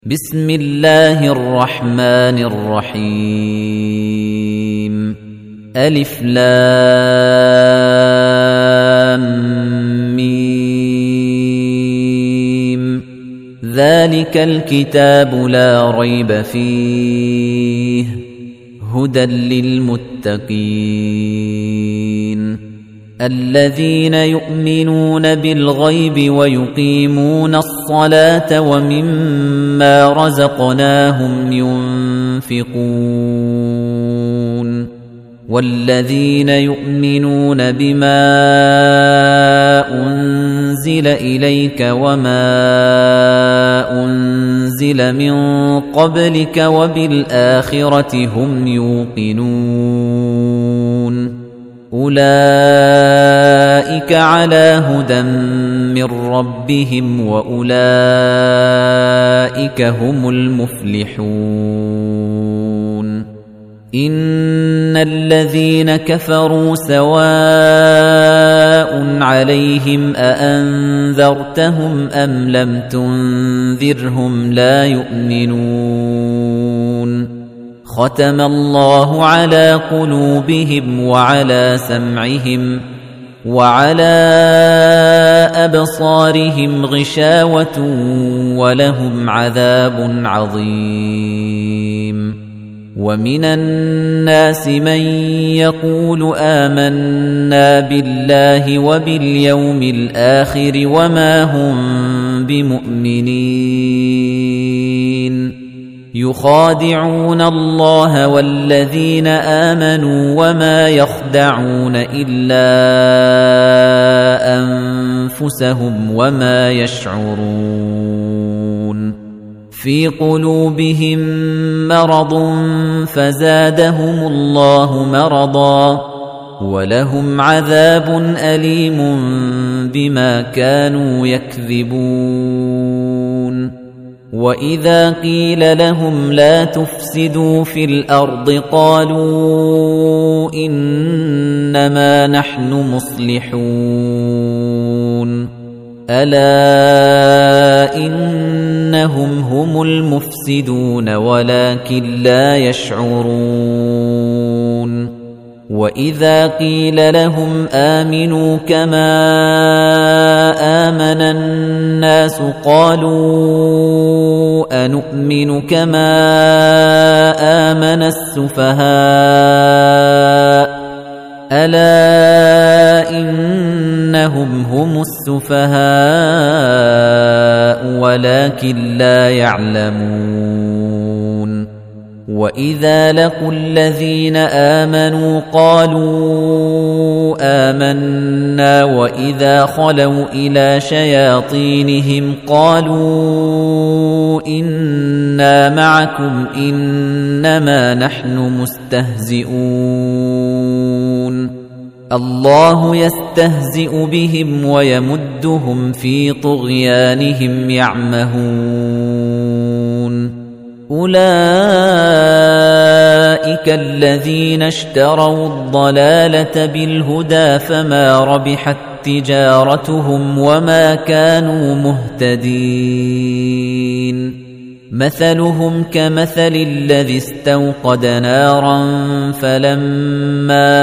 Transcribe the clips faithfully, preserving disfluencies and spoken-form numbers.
بسم الله الرحمن الرحيم ألف لام ميم ذلك الكتاب لا ريب فيه هدى للمتقين الذين يؤمنون بالغيب ويقيمون الصلاة ومما رزقناهم ينفقون والذين يؤمنون بما أنزل إليك وما أنزل من قبلك وبالآخرة هم يوقنون أولئك على هدى من ربهم وأولئك هم المفلحون إن الذين كفروا سواء عليهم أأنذرتهم أم لم تنذرهم لا يؤمنون ختم الله على قلوبهم وعلى سمعهم وعلى أبصارهم غشاوة ولهم عذاب عظيم ومن الناس من يقول آمنا بالله وباليوم الآخر وما هم بمؤمنين يخادعون الله والذين آمنوا وما يخدعون إلا أنفسهم وما يشعرون في قلوبهم مرض فزادهم الله مرضا ولهم عذاب أليم بما كانوا يكذبون وَإِذَا قِيلَ لَهُمْ لَا تُفْسِدُوا فِي الْأَرْضِ قَالُوا إِنَّمَا نَحْنُ مُصْلِحُونَ أَلَا إِنَّهُمْ هُمُ الْمُفْسِدُونَ وَلَكِنْ لَا يَشْعُرُونَ وَإِذَا قِيلَ لَهُمْ آمِنُوا كَمَا آمَنَ النَّاسُ قَالُوا أَنُؤْمِنُ كَمَا آمَنَ السُّفَهَاءُ أَلَا إِنَّهُمْ هُمُ السُّفَهَاءُ وَلَكِنْ لَا يَعْلَمُونَ وَإِذَا لَقُوا الَّذِينَ آمَنُوا قَالُوا آمَنَّا وَإِذَا خَلَوْا إِلَى شَيَاطِينِهِمْ قَالُوا إِنَّا مَعَكُمْ إِنَّمَا نَحْنُ مُسْتَهْزِئُونَ اللَّهُ يَسْتَهْزِئُ بِهِمْ وَيَمُدُّهُمْ فِي طُغْيَانِهِمْ يَعْمَهُونَ أولئك الذين اشتروا الضلالة بالهدى فما ربحت تجارتهم وما كانوا مهتدين مثلهم كمثل الذي استوقد نارا فلما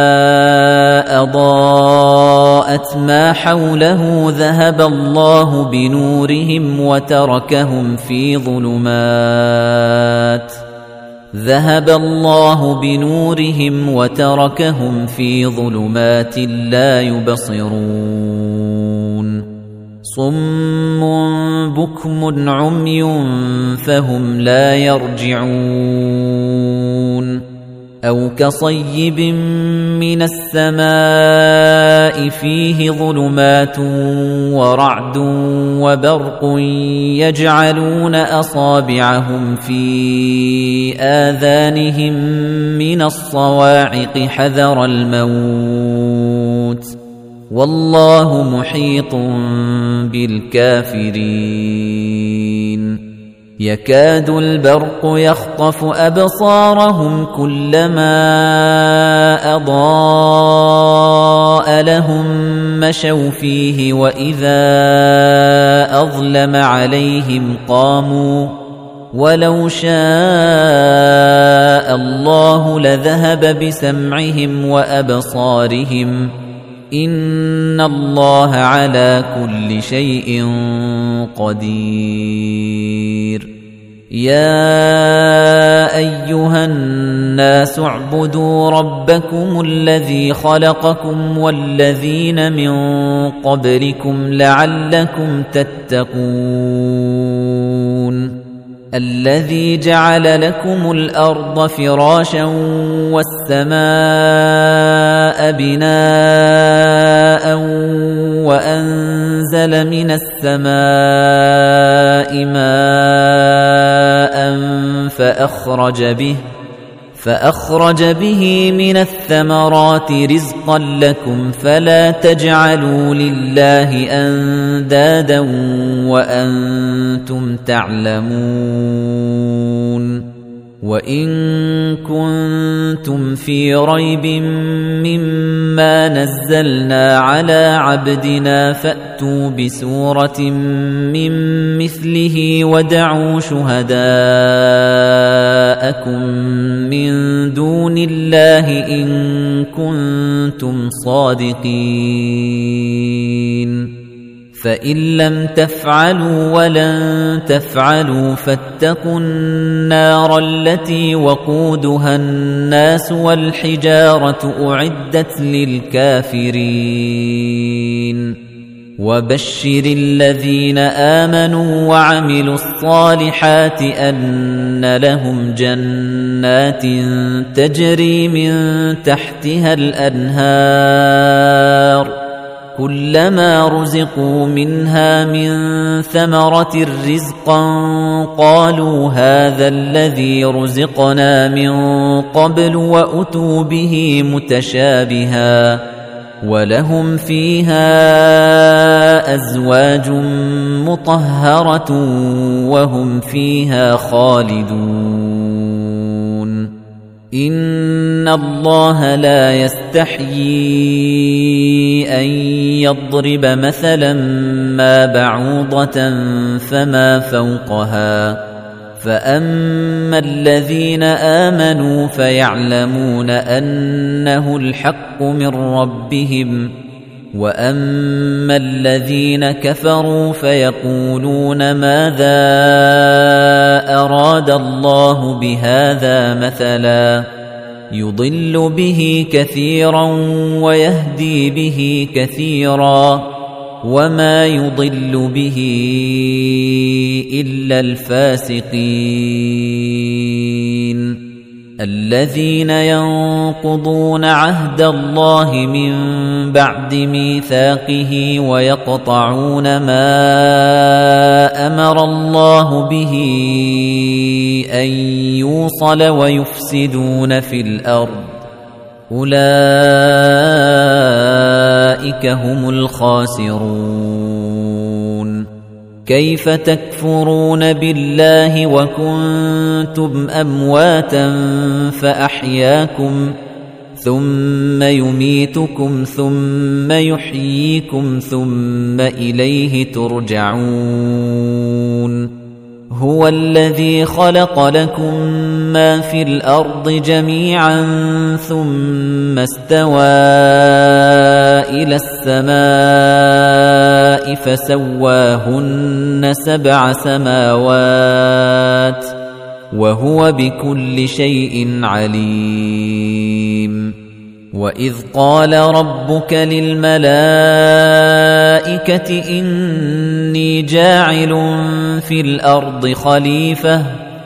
أضاءت ما حوله ذهب الله بنورهم وتركهم في ظلمات ذهب الله بنورهم وتركهم في ظلمات لا يبصرون صم بكم عمي فهم لا يرجعون أو كصيب من السماء فيه ظلمات ورعد وبرق يجعلون أصابعهم في آذانهم من الصواعق حذر الموت والله محيط بالكافرين يكاد البرق يخطف أبصارهم كلما أضاء لهم مشوا فيه وإذا أظلم عليهم قاموا ولو شاء الله لذهب بسمعهم وأبصارهم إن الله على كل شيء قدير يا أيها الناس اعبدوا ربكم الذي خلقكم والذين من قبلكم لعلكم تتقون الذي جعل لكم الأرض فراشا والسماء بناء وأنزل من السماء ماء فأخرج به فأخرج به من الثمرات رزقا لكم فلا تجعلوا لله أندادا وأنتم تعلمون وإن كنتم في ريب مما نزلنا على عبدنا فأتوا بسورة من مثله ودعوا شهداءكم من دون الله إن كنتم صادقين فإن لم تفعلوا ولن تفعلوا فاتقوا النار التي وقودها الناس والحجارة أعدت للكافرين وبشر الذين آمنوا وعملوا الصالحات أن لهم جنات تجري من تحتها الأنهار كلما رزقوا منها من ثمرة رزقا قالوا هذا الذي رزقنا من قبل وأتوا به متشابها ولهم فيها أزواج مطهرة وهم فيها خالدون إن الله لا يستحيي أن يضرب مثلا ما بعوضة فما فوقها فأما الذين آمنوا فيعلمون أنه الحق من ربهم وأما الذين كفروا فيقولون ماذا أراد الله بهذا مثلا يضل به كثيرا ويهدي به كثيرا وما يضل به إلا الفاسقين الذين ينقضون عهد الله من بعد ميثاقه ويقطعون ما أمر الله به أن يوصل ويفسدون في الأرض أولئك هم الخاسرون كيف تكفرون بالله وكنتم أمواتا فأحياكم ثم يميتكم ثم يحييكم ثم إليه ترجعون هو الذي خلق لكم ما في الأرض جميعا ثم استوى إلى السماء فسواهن سبع سماوات وهو بكل شيء عليم وإذ قال ربك للملائكة إني جاعل في الأرض خليفة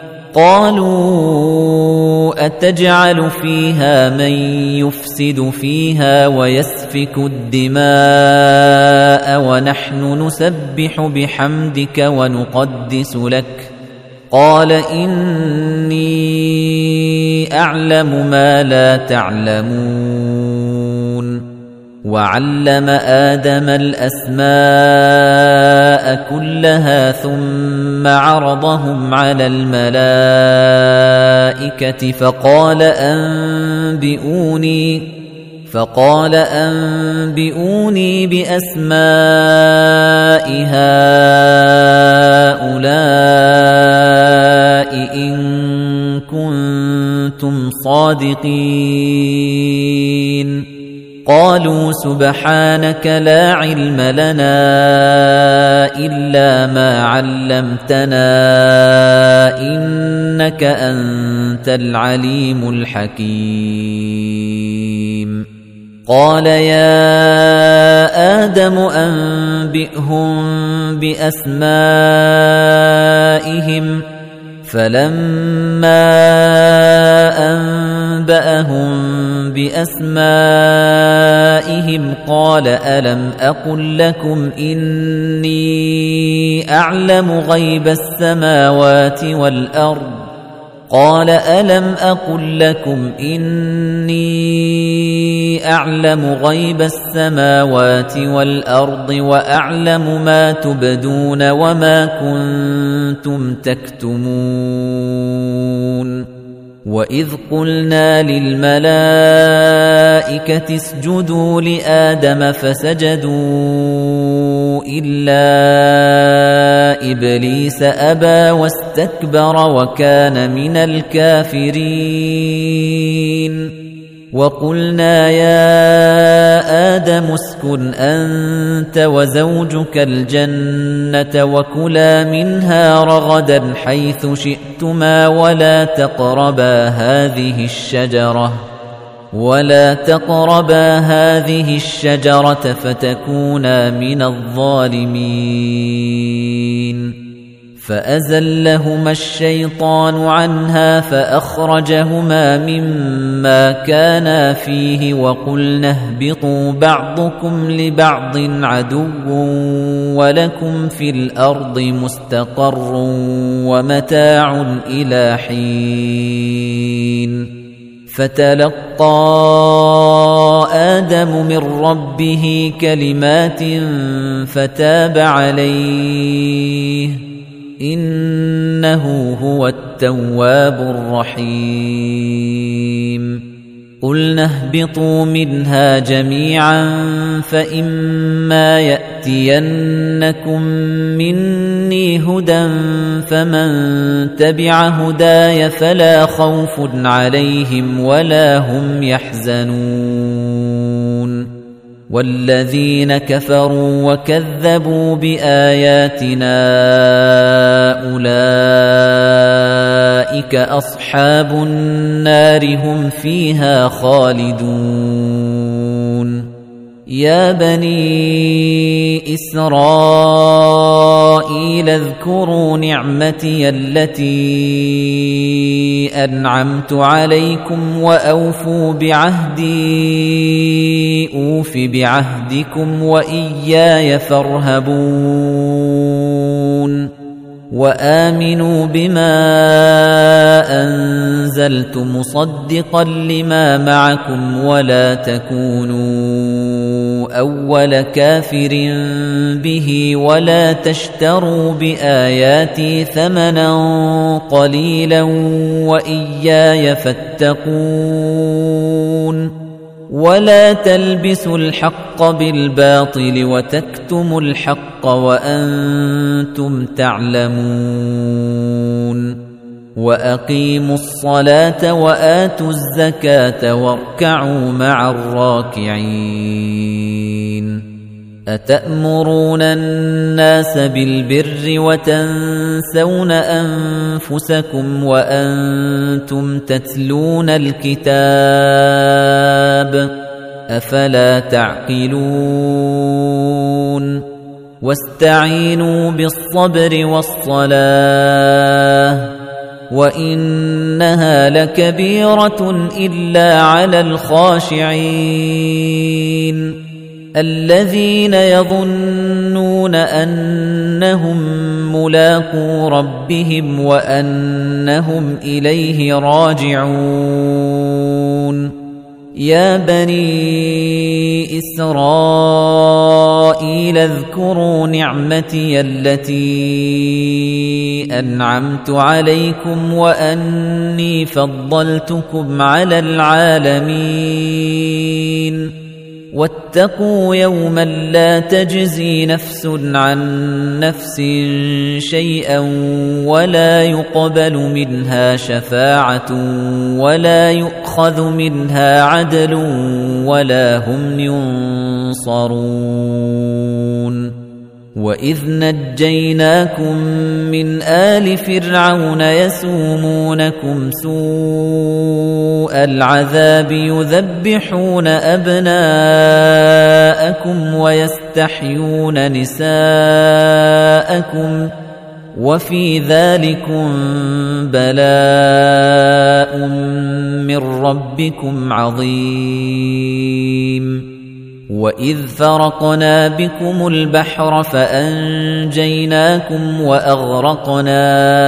قالوا أتجعل فيها من يفسد فيها ويسفك الدماء ونحن نسبح بحمدك ونقدس لك قال إني أعلم ما لا تعلمون وعلم آدم الأسماء كلها ثم عرضهم على الملائكة فقال أنبئوني فقال أنبئوني بأسماء هؤلاء إن كنتم صادقين قالوا سبحانك لا علم لنا إلا ما علمتنا إنك أنت العليم الحكيم قال يا آدم أنبئهم بأسمائهم فلما أنبأهم بأسمائهم قال ألم أقل لكم إني أعلم غيب السماوات والأرض قال ألم أقل لكم إني أعلم غيب السماوات والأرض وأعلم ما تبدون وما كنتم تكتمون وإذ قلنا للملائكة اسجدوا لآدم فسجدوا إلا إبليس أبى واستكبر وكان من الكافرين وقلنا يا آدم اسكن أنت وزوجك الجنة وكلا منها رغدا حيث شئتما ولا تقربا هذه الشجرة ولا تقربا هذه الشجرة فتكونا من الظالمين فأزلهما الشيطان عنها فأخرجهما مما كانا فيه وقلنا اهبطوا بعضكم لبعض عدو ولكم في الأرض مستقر ومتاع إلى حين فتلقى آدم من ربه كلمات فتاب عليه إنه هو التواب الرحيم قلنا اهبطوا منها جميعا فإما يأتينكم مني هدى فمن تبع هداي فلا خوف عليهم ولا هم يحزنون والذين كفروا وكذبوا بآياتنا أولئك أصحاب النار هم فيها خالدون يا بني إسرائيل اذكروا نعمتي التي أنعمت عليكم وأوفوا بعهدي أوف بعهدكم وإياي فارهبون وآمنوا بما أنزلت مصدقا لما معكم ولا تكونوا أول كافر به ولا تشتروا بآياتي ثمنا قليلا وإياي فاتقون ولا تلبسوا الحق بالباطل وتكتموا الحق وأنتم تعلمون وأقيموا الصلاة وآتوا الزكاة واركعوا مع الراكعين أتأمرون الناس بالبر وتنسون أنفسكم وأنتم تتلون الكتاب أفلا تعقلون واستعينوا بالصبر والصلاة وإنها لكبيرة إلا على الخاشعين الذين يظنون أنهم ملاقو ربهم وأنهم إليه راجعون يا بني إسرائيل اذكروا نعمتي التي أنعمت عليكم وأني فضلتكم على العالمين واتقوا يوما لا تجزي نفس عن نفس شيئا ولا يقبل منها شفاعة ولا يؤخذ منها عدل ولا هم ينصرون وإذ نجيناكم من آل فرعون يسومونكم سوء العذاب يذبحون أبناءكم ويستحيون نساءكم وفي ذلكم بلاء من ربكم عظيم وإذ فرقنا بكم البحر فأنجيناكم وأغرقنا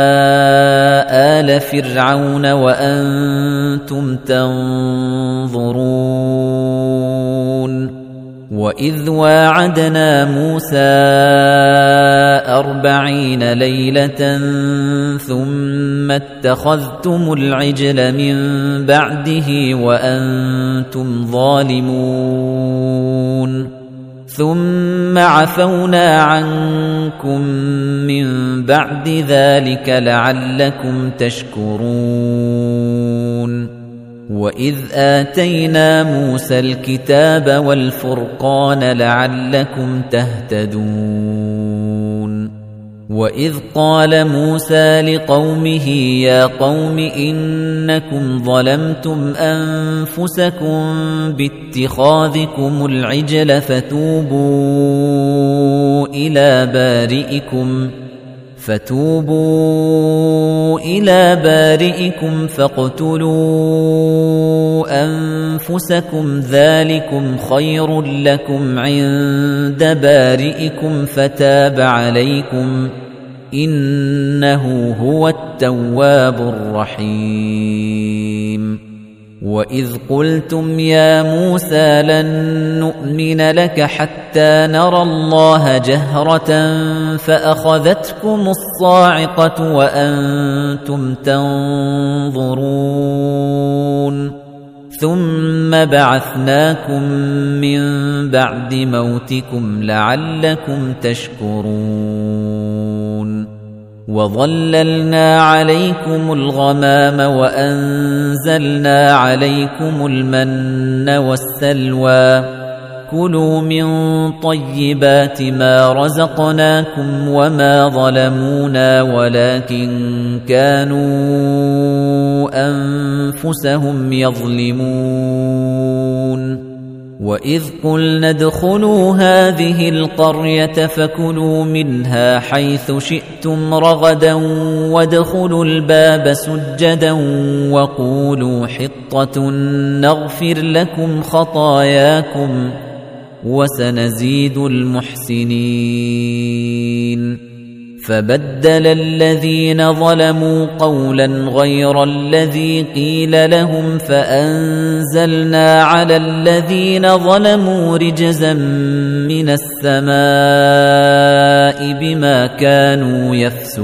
آل فرعون وأنتم تنظرون وإذ واعدنا موسى أربعين ليلة ثم اتخذتم العجل من بعده وأنتم ظالمون ثم عفونا عنكم من بعد ذلك لعلكم تشكرون وإذ آتينا موسى الكتاب والفرقان لعلكم تهتدون وإذ قال موسى لقومه يا قوم إنكم ظلمتم أنفسكم باتخاذكم العجل فتوبوا إلى بارئكم فتوبوا إلى بارئكم فاقتلوا أنفسكم ذلكم خير لكم عند بارئكم فتاب عليكم إنه هو التواب الرحيم وإذ قلتم يا موسى لن نؤمن لك حتى نرى الله جهرة فأخذتكم الصاعقة وأنتم تنظرون ثم بعثناكم من بعد موتكم لعلكم تشكرون وظللنا عليكم الغمام وأنزلنا عليكم المن والسلوى كلوا من طيبات ما رزقناكم وما ظلمونا ولكن كانوا أنفسهم يظلمون وإذ قلنا ادخلوا هذه القرية فكلوا منها حيث شئتم رغدا وادخلوا الباب سجدا وقولوا حطة نغفر لكم خطاياكم وسنزيد المحسنين فبدل الذين ظلموا قولا غير الذي قيل لهم فأنزلنا على الذين ظلموا رجزا من السماء بما كانوا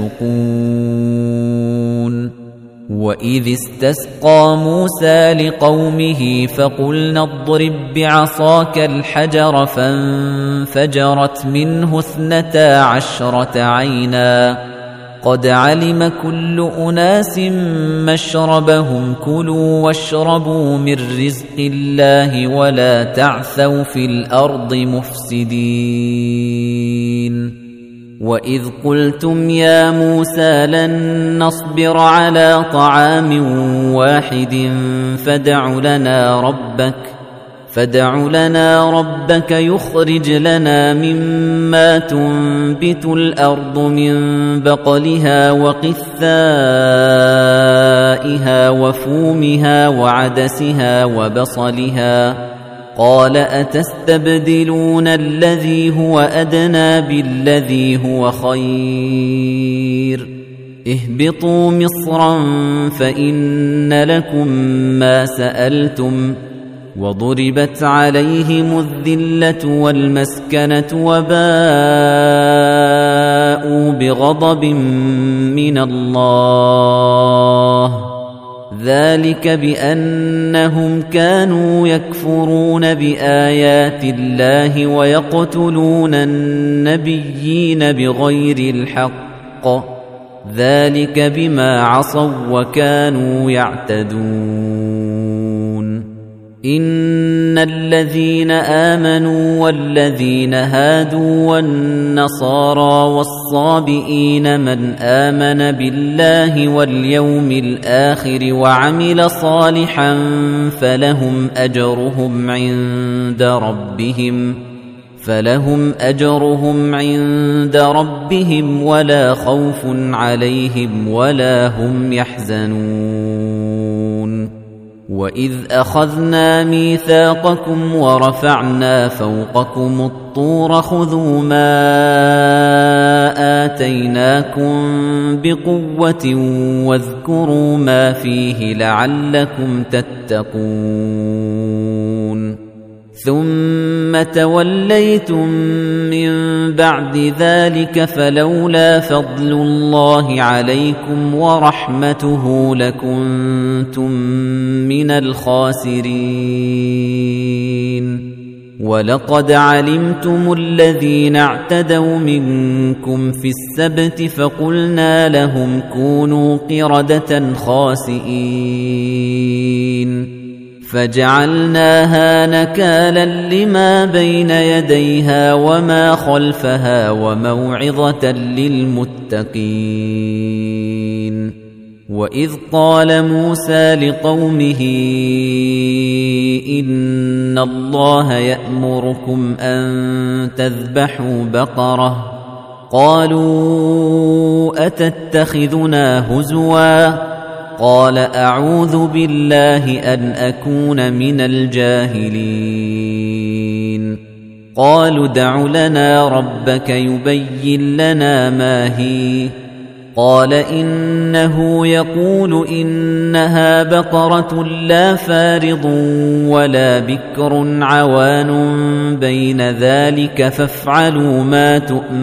يفسقون وإذ استسقى موسى لقومه فقلنا اضرب بعصاك الحجر فانفجرت منه اثنتا عشرة عينا قد علم كل أناس مشربهم كلوا واشربوا من رزق الله ولا تعثوا في الأرض مفسدين وإذ قلتم يا موسى لن نصبر على طعام واحد فادع لنا ربك فادع لنا ربك يخرج لنا مما تنبت الأرض من بقلها وقثائها وفومها وعدسها وبصلها قال أتستبدلون الذي هو أدنى بالذي هو خير اهبطوا مصرا فإن لكم ما سألتم وضربت عليهم الذلة والمسكنة وباءوا بغضب من الله ذلك بأنهم كانوا يكفرون بآيات الله ويقتلون النبيين بغير الحق ذلك بما عصوا وكانوا يعتدون إن الذين آمنوا والذين هادوا والنصارى والصابئين من آمن بالله واليوم الآخر وعمل صالحا فلهم أجرهم عند ربهم فلهم أجرهم عند ربهم ولا خوف عليهم ولا هم يحزنون وإذ أخذنا ميثاقكم ورفعنا فوقكم الطور خذوا ما آتيناكم بقوة واذكروا ما فيه لعلكم تتقون ثم توليتم من بعد ذلك فلولا فضل الله عليكم ورحمته لكنتم من الخاسرين ولقد علمتم الذين اعتدوا منكم في السبت فقلنا لهم كونوا قردة خاسئين فجعلناها نكالا لما بين يديها وما خلفها وموعظة للمتقين وإذ قال موسى لقومه إن الله يأمركم أن تذبحوا بقرة قالوا أتتخذنا هزوا قال أعوذ بالله أن أكون من الجاهلين قالوا دع لنا ربك يبين لنا ما هي قال إنه يقول إنها بقرة لا فارض ولا بكر عوان بين ذلك فافعلوا ما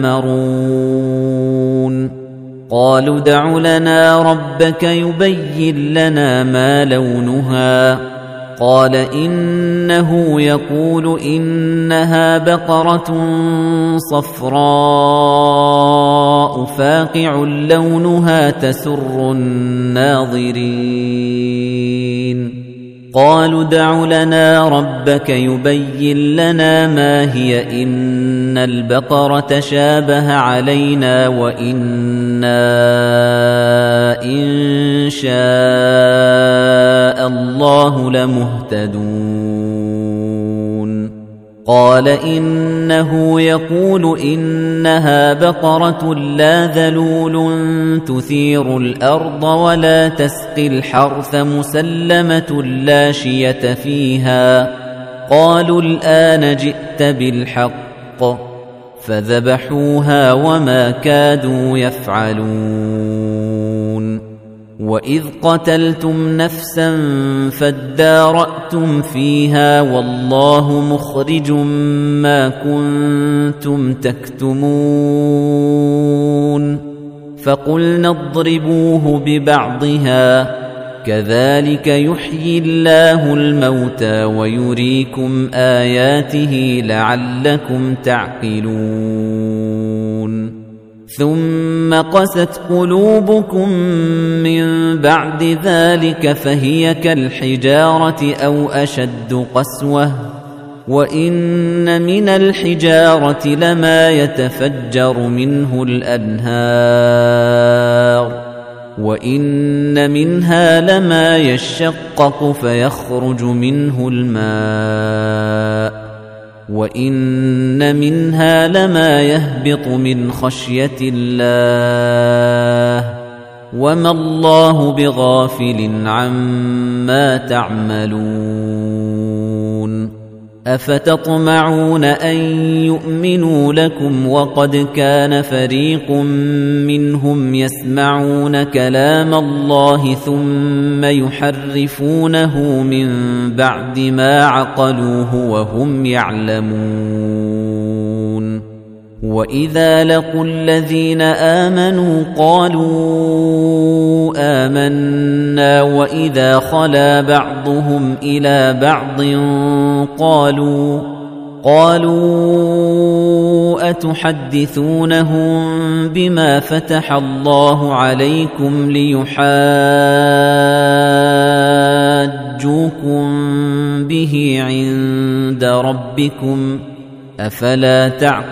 تؤمرون قالوا دع لنا ربك يبين لنا ما لونها قال إنه يقول إنها بقرة صفراء فاقع لونها تسر الناظرين قالوا دع لنا ربك يبين لنا ما هي إن البقرة شابه علينا وإنا إن شاء الله لمهتدون قال إنه يقول إنها بقرة لا ذلول تثير الأرض ولا تسقي الحرث مسلمة لا شية فيها قالوا الآن جئت بالحق فذبحوها وما كادوا يفعلون وإذ قتلتم نفسا فادارأتم فيها والله مخرج ما كنتم تكتمون فقلنا اضربوه ببعضها كذلك يحيي الله الموتى ويريكم آياته لعلكم تعقلون ثم قست قلوبكم من بعد ذلك فهي كالحجارة أو أشد قسوة وإن من الحجارة لما يتفجر منه الأنهار وإن منها لما يشقق فيخرج منه الماء وإن منها لما يهبط من خشية الله وما الله بغافل عما تعملون أفتطمعون أن يؤمنوا لكم وقد كان فريق منهم يسمعون كلام الله ثم يحرفونه من بعد ما عقلوه وهم يعلمون وَإِذَا لَقُوا الَّذِينَ آمَنُوا قَالُوا آمَنَّا وَإِذَا خَلَا بَعْضُهُمْ إِلَى بَعْضٍ قَالُوا قَالُوا أَتُحَدِّثُونَهُم بِمَا فَتَحَ اللَّهُ عَلَيْكُمْ لِيُحَاجُّوكُم بِهِ عِندَ رَبِّكُمْ أَفَلَا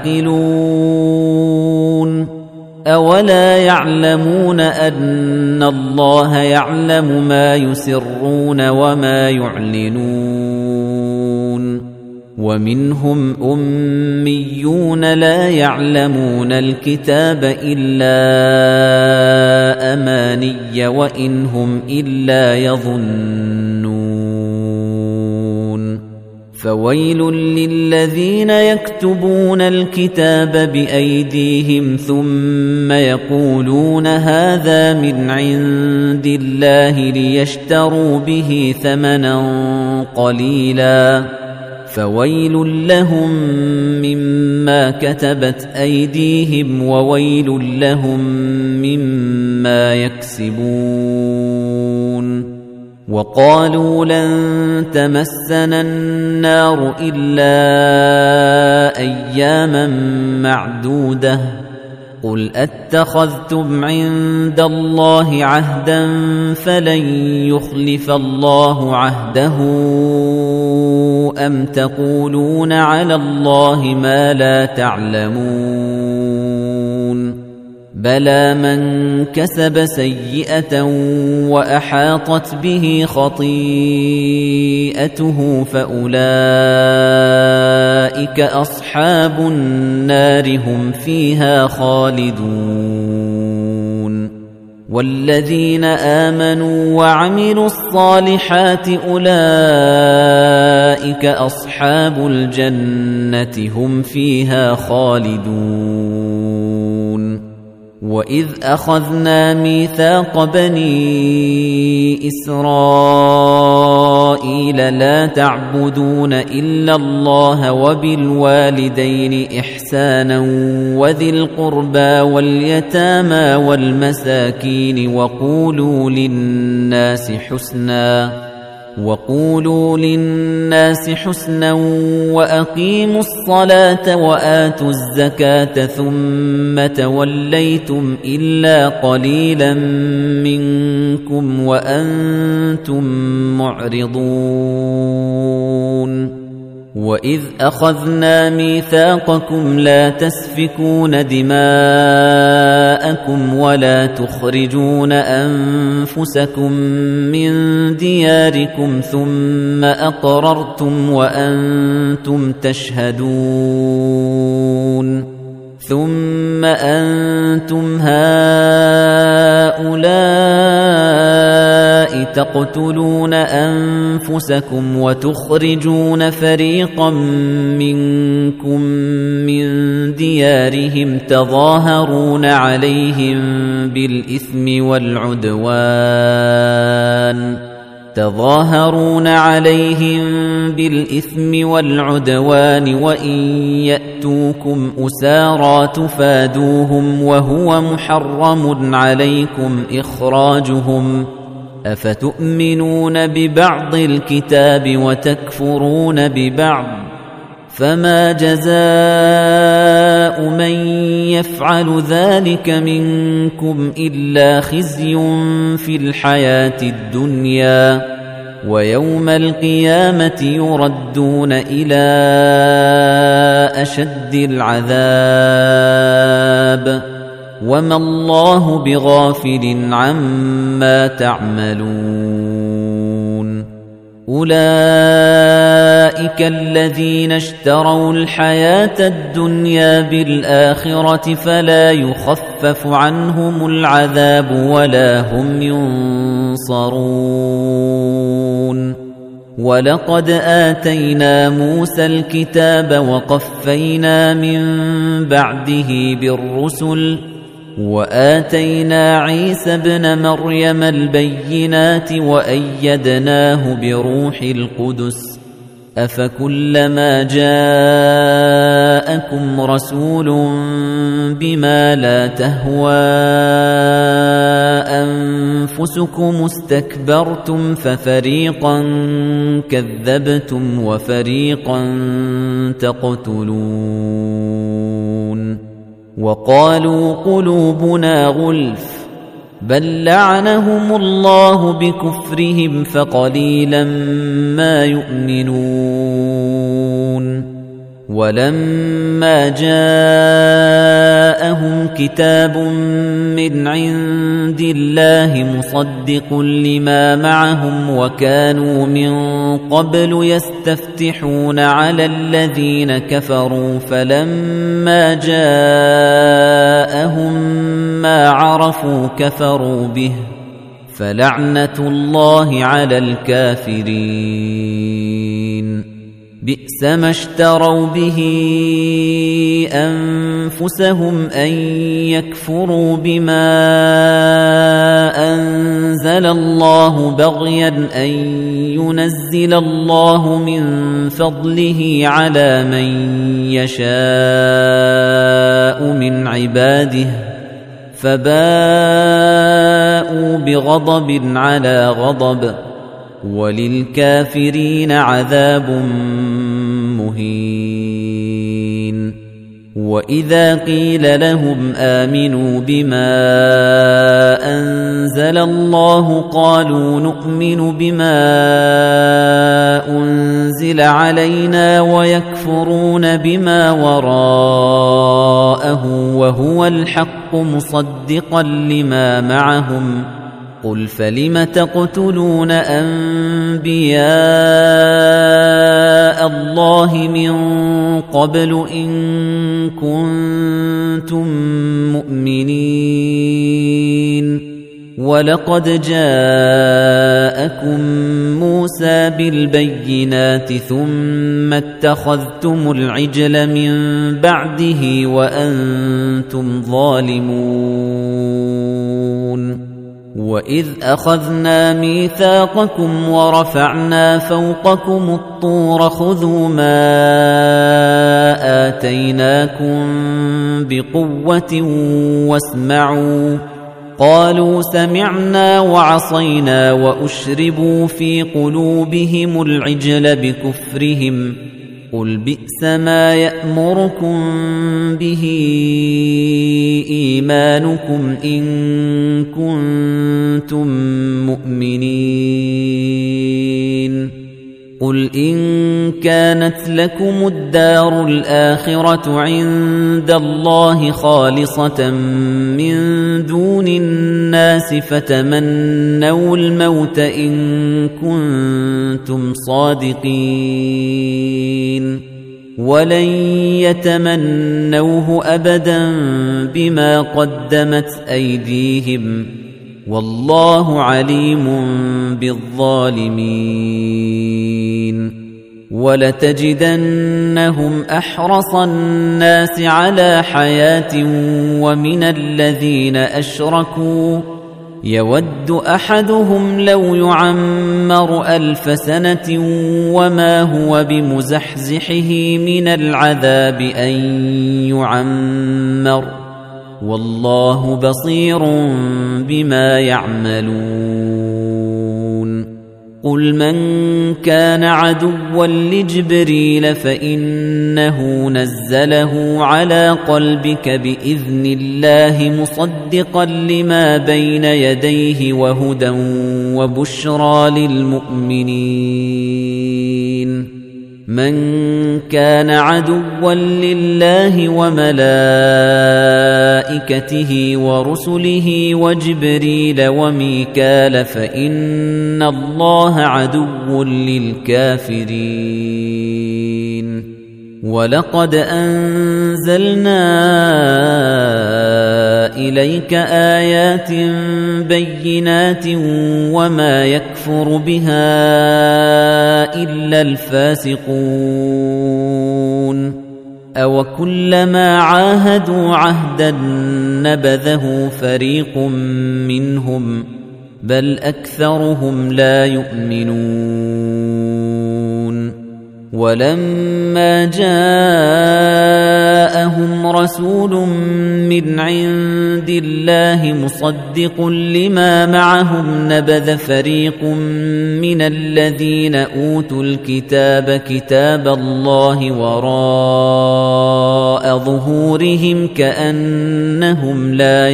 تَعْقِلُونَ أَوَلَا يَعْلَمُونَ أَنَّ اللَّهَ يَعْلَمُ مَا يُسِرُّونَ وَمَا يُعْلِنُونَ وَمِنْهُمْ أُمِّيُّونَ لَا يَعْلَمُونَ الْكِتَابَ إِلَّا أَمَانِيَّ وَإِنْ هُمْ إِلَّا يَظُنُّونَ فَوَيْلٌ لِّلَّذِينَ يَكْتُبُونَ الْكِتَابَ بِأَيْدِيهِمْ ثُمَّ يَقُولُونَ هَذَا مِنْ عِندِ اللَّهِ لِيَشْتَرُوا بِهِ ثَمَنًا قَلِيلًا فَوَيْلٌ لَّهُم مِّمَّا كَتَبَتْ أَيْدِيهِمْ وَوَيْلٌ لَّهُم مِّمَّا يَكْسِبُونَ وَقَالُوا لَن تَمَسَّنَا النَّارُ إِلَّا أَيَّامًا مَّعْدُودَةً قُلْ أَتَّخَذْتُمْ عِندَ اللَّهِ عَهْدًا فَلَن يُخْلِفَ اللَّهُ عَهْدَهُ أَمْ تَقُولُونَ عَلَى اللَّهِ مَا لَا تَعْلَمُونَ بَلَى مَن كَسَبَ سَيِّئَةً وَأَحَاطَتْ بِهِ خَطِيئَتُهُ فَأُولَئِكَ أَصْحَابُ النَّارِ هُمْ فِيهَا خَالِدُونَ وَالَّذِينَ آمَنُوا وَعَمِلُوا الصَّالِحَاتِ أُولَئِكَ أَصْحَابُ الْجَنَّةِ هُمْ فِيهَا خَالِدُونَ وَإِذْ أَخَذْنَا مِيثَاقَ بَنِي إِسْرَائِيلَ لَا تَعْبُدُونَ إِلَّا اللَّهَ وَبِالْوَالِدَيْنِ إِحْسَانًا وَذِي الْقُرْبَى وَالْيَتَامَى وَالْمَسَاكِينِ وَقُولُوا لِلنَّاسِ حُسْنًا وَقُولُوا لِلنَّاسِ حُسْنًا وَأَقِيمُوا الصَّلَاةَ وَآتُوا الزَّكَاةَ ثُمَّ تَوَلَّيْتُمْ إِلَّا قَلِيلًا مِنكُمْ وَأَنتُم مُّعْرِضُونَ وَإِذْ أَخَذْنَا مِيثَاقَكُمْ لَا تَسْفِكُونَ دِمَاءَكُمْ وَلَا تُخْرِجُونَ أَنفُسَكُم مِّن دِيَارِكُمْ ثُمَّ أَقْرَرْتُمْ وَأَنتُمْ تَشْهَدُونَ ثُمَّ أَنتُمْ هَؤُلَاءِ تَقْتُلُونَ أَنفُسَكُمْ وَتُخْرِجُونَ فَرِيقًا مِنكُم مِّن دِيَارِهِمْ تَظَاهَرُونَ عَلَيْهِم بِالْإِثْمِ وَالْعُدْوَانِ تظاهرون عليهم بالإثم والعدوان وإن يأتوكم أسارى تفادوهم وهو محرم عليكم إخراجهم أفتؤمنون ببعض الكتاب وتكفرون ببعض فما جزاء من يفعل ذلك منكم إلا خزي في الحياة الدنيا ويوم القيامة يردون إلى أشد العذاب وما الله بغافل عما تعملون أولئك الذين اشتروا الحياة الدنيا بالآخرة فلا يخفف عنهم العذاب ولا هم ينصرون ولقد آتينا موسى الكتاب وقفينا من بعده بالرسل وآتينا عيسى ابن مريم البينات وأيدناه بروح القدس أفكلما جاءكم رسول بما لا تهوى أنفسكم استكبرتم ففريقا كذبتم وفريقا تقتلون وقالوا قلوبنا غلف بل لعنهم الله بكفرهم فقليلا ما يؤمنون ولما جاءهم كتاب من عند الله مصدق لما معهم وكانوا من قبل يستفتحون على الذين كفروا فلما جاءهم ما عرفوا كفروا به فلعنة الله على الكافرين بئس ما اشتروا به أنفسهم أن يكفروا بما أنزل الله بغيا أن ينزل الله من فضله على من يشاء من عباده فباءوا بغضب على غضب وللكافرين عذاب مهين وإذا قيل لهم آمنوا بما أنزل الله قالوا نؤمن بما أنزل علينا ويكفرون بما وراءه وهو الحق مصدقا لما معهم قل فلم تقتلون أنبياء الله من قبل إن كنتم مؤمنين ولقد جاءكم موسى بالبينات ثم اتخذتم العجل من بعده وأنتم ظالمون وإذ أخذنا ميثاقكم ورفعنا فوقكم الطور خذوا ما آتيناكم بقوة واسمعوا قالوا سمعنا وعصينا وأشربوا في قلوبهم العجل بكفرهم قل بئس ما يأمركم به إيمانكم إن كنتم مؤمنين قل إن كانت لكم الدار الآخرة عند الله خالصة من دون الناس فتمنوا الموت إن كنتم صادقين ولن يتمنوه أبدا بما قدمت أيديهم والله عليم بالظالمين ولتجدنهم أحرص الناس على حياة ومن الذين أشركوا يود أحدهم لو يعمر ألف سنة وما هو بمزحزحه من العذاب أن يعمر والله بصير بما يعملون قل من كان عدوا لجبريل فإنه نزله على قلبك بإذن الله مصدقا لما بين يديه وهدى وبشرى للمؤمنين من كان عدوا لله وملائكته ورسله وجبريل وميكال فإن الله عدو للكافرين ولقد أنزلنا إليك آيات بينات وما يكفر بها إلا الفاسقون أو كلما عاهدوا عهدا نبذه فريق منهم بل أكثرهم لا يؤمنون ولما جاءهم رسول من عند الله مصدق لما معهم نبذ فريق من الذين أوتوا الكتاب كتاب الله وراء ظهورهم كأنهم لا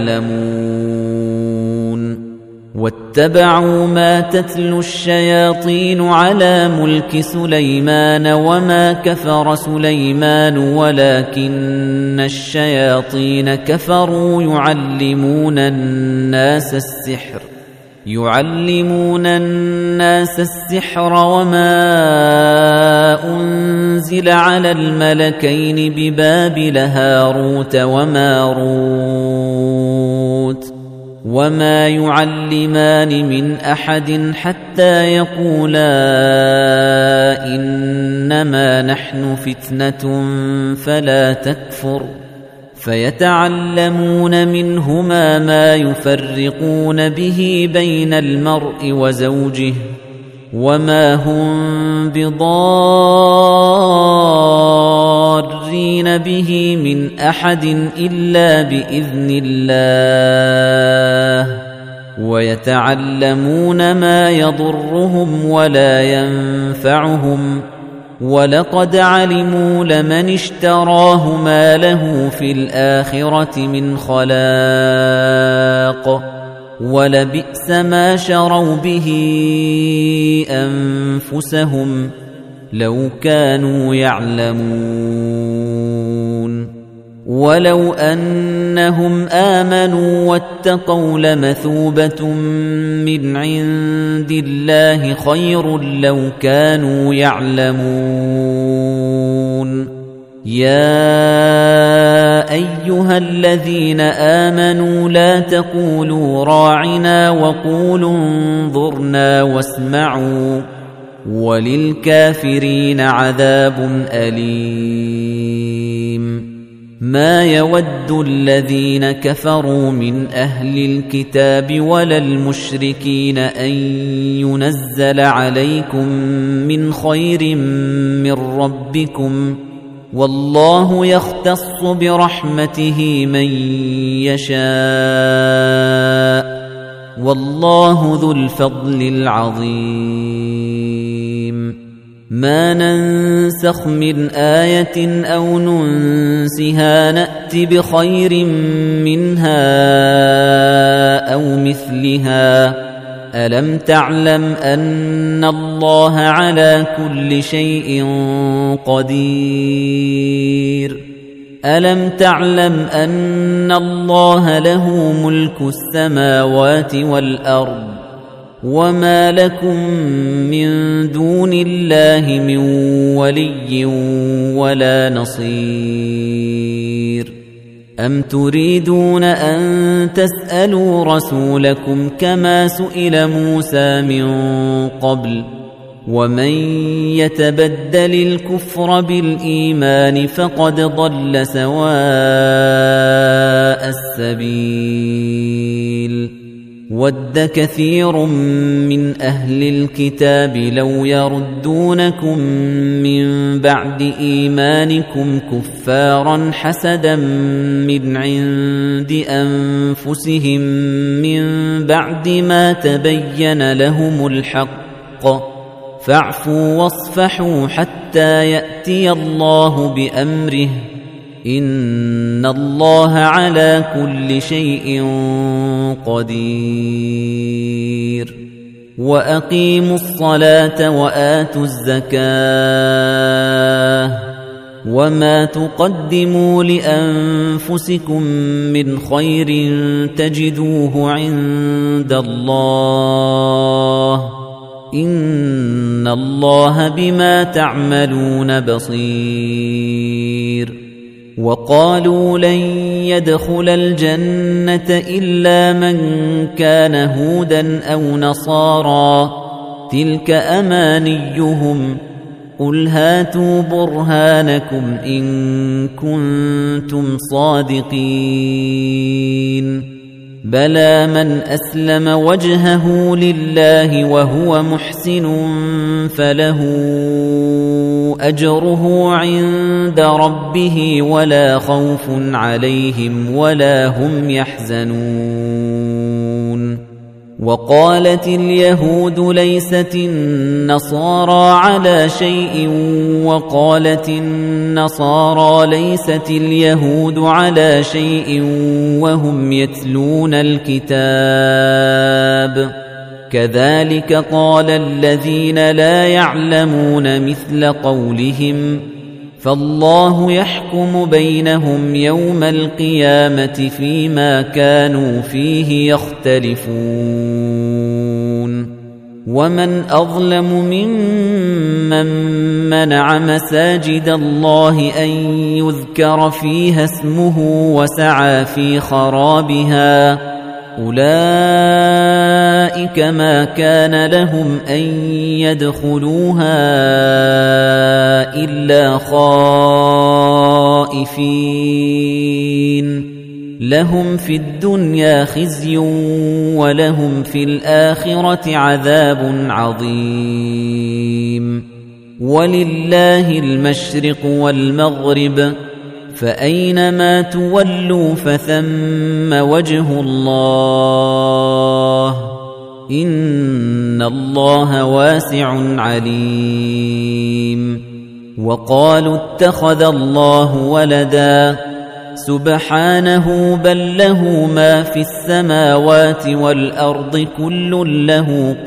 يعلمون واتبعوا ما تتلو الشياطين على ملك سليمان وما كفر سليمان ولكن الشياطين كفروا يعلمون الناس السحر يعلمون الناس السحر وما أنزل على الملكين ببابل هاروت وماروت وما يعلمان من أحد حتى يقولا إنما نحن فتنة فلا تكفر فيتعلمون منهما ما يفرقون به بين المرء وزوجه وما هم بضارين به من أحد إلا بإذن الله ويتعلمون ما يضرهم ولا ينفعهم ولقد علموا لمن اشتراه ما له في الآخرة من خلاق ولبئس ما شروا به أنفسهم لو كانوا يعلمون ولو أنهم آمنوا واتقوا لمثوبة من عند الله خير لو كانوا يعلمون يا أيها الذين آمنوا لا تقولوا راعنا وقولوا انظرنا واسمعوا وللكافرين عذاب أليم ما يود الذين كفروا من أهل الكتاب ولا المشركين أن ينزل عليكم من خير من ربكم والله يختص برحمته من يشاء والله ذو الفضل العظيم ما ننسخ من آية أو ننسها نأت بخير منها أو مثلها ألم تعلم أن الله على كل شيء قدير ألم تعلم أن الله له ملك السماوات والأرض وما لكم من دون الله من ولي ولا نصير أم تريدون أن تسألوا رسولكم كما سئل موسى من قبل ومن يتبدل الكفر بالإيمان فقد ضل سواء السبيل ود كثير من أهل الكتاب لو يردونكم من بعد إيمانكم كفارا حسدا من عند أنفسهم من بعد ما تبين لهم الحق فاعفوا واصفحوا حتى يأتي الله بأمره إن الله على كل شيء قدير وأقيموا الصلاة وآتوا الزكاة وما تقدموا لأنفسكم من خير تجدوه عند الله إن الله بما تعملون بصير وقالوا لن يدخل الجنة إلا من كان هودا أو نصارى تلك أمانيهم قل هاتوا برهانكم إن كنتم صادقين بلى من أسلم وجهه لله وهو محسن فله أجره عند ربه ولا خوف عليهم ولا هم يحزنون وقالت اليهود ليست النصارى على شيء وقالت النصارى ليست اليهود على شيء وهم يتلون الكتاب كذلك قال الذين لا يعلمون مثل قولهم فالله يحكم بينهم يوم القيامة فيما كانوا فيه يختلفون ومن أظلم ممن منع مساجد الله أن يذكر فيها اسمه وسعى في خرابها أولئك ما كان لهم أن يدخلوها إلا خائفين لهم في الدنيا خزي ولهم في الآخرة عذاب عظيم ولله المشرق والمغرب فأينما تولوا فثم وجه الله إن الله واسع عليم وقالوا اتخذ الله ولدا سبحانه بل له ما في السماوات والأرض كل له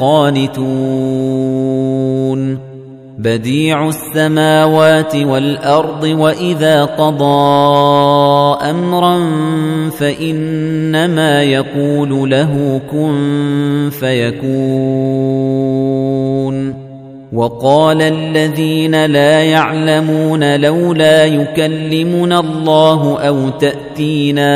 قانتون بديع السماوات والأرض وإذا قضى أمرا فإنما يقول له كن فيكون وقال الذين لا يعلمون لولا يكلمنا الله أو تأتينا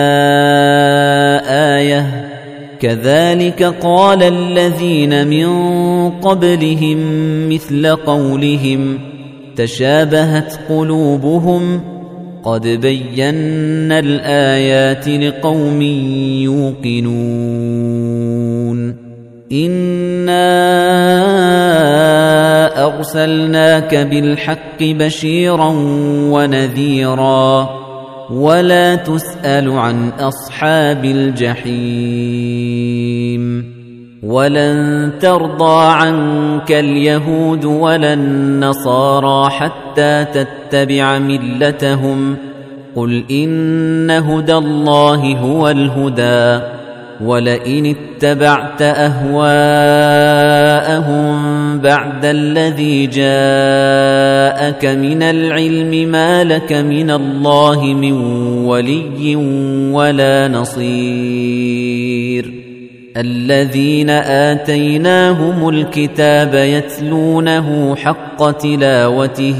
آية كذلك قال الذين من قبلهم مثل قولهم تشابهت قلوبهم قد بينا الآيات لقوم يوقنون إنا أرسلناك بالحق بشيرا ونذيرا ولا تسأل عن أصحاب الجحيم ولن ترضى عنك اليهود ولا النصارى حتى تتبع ملتهم قل إن هدى الله هو الهدى ولئن اتبعت أهواءهم بعد الذي جاءك من العلم ما لك من الله من ولي ولا نصير الذين آتيناهم الكتاب يتلونه حق تلاوته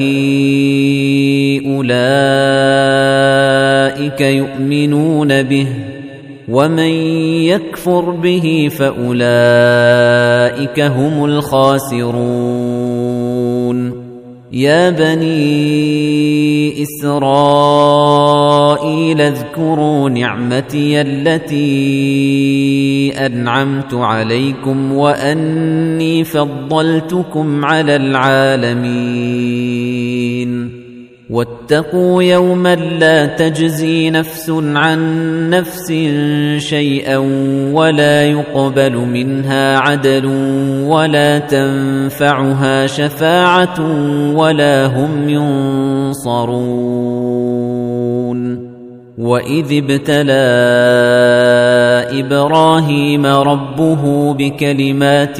أولئك يؤمنون به ومن يكفر به فأولئك هم الخاسرون يا بني إسرائيل اذكروا نعمتي التي أنعمت عليكم وأني فضلتكم على العالمين واتقوا يوما لا تجزي نفس عن نفس شيئا ولا يقبل منها عدل ولا تنفعها شفاعة ولا هم ينصرون وإذ ابتلى إبراهيم ربه بكلمات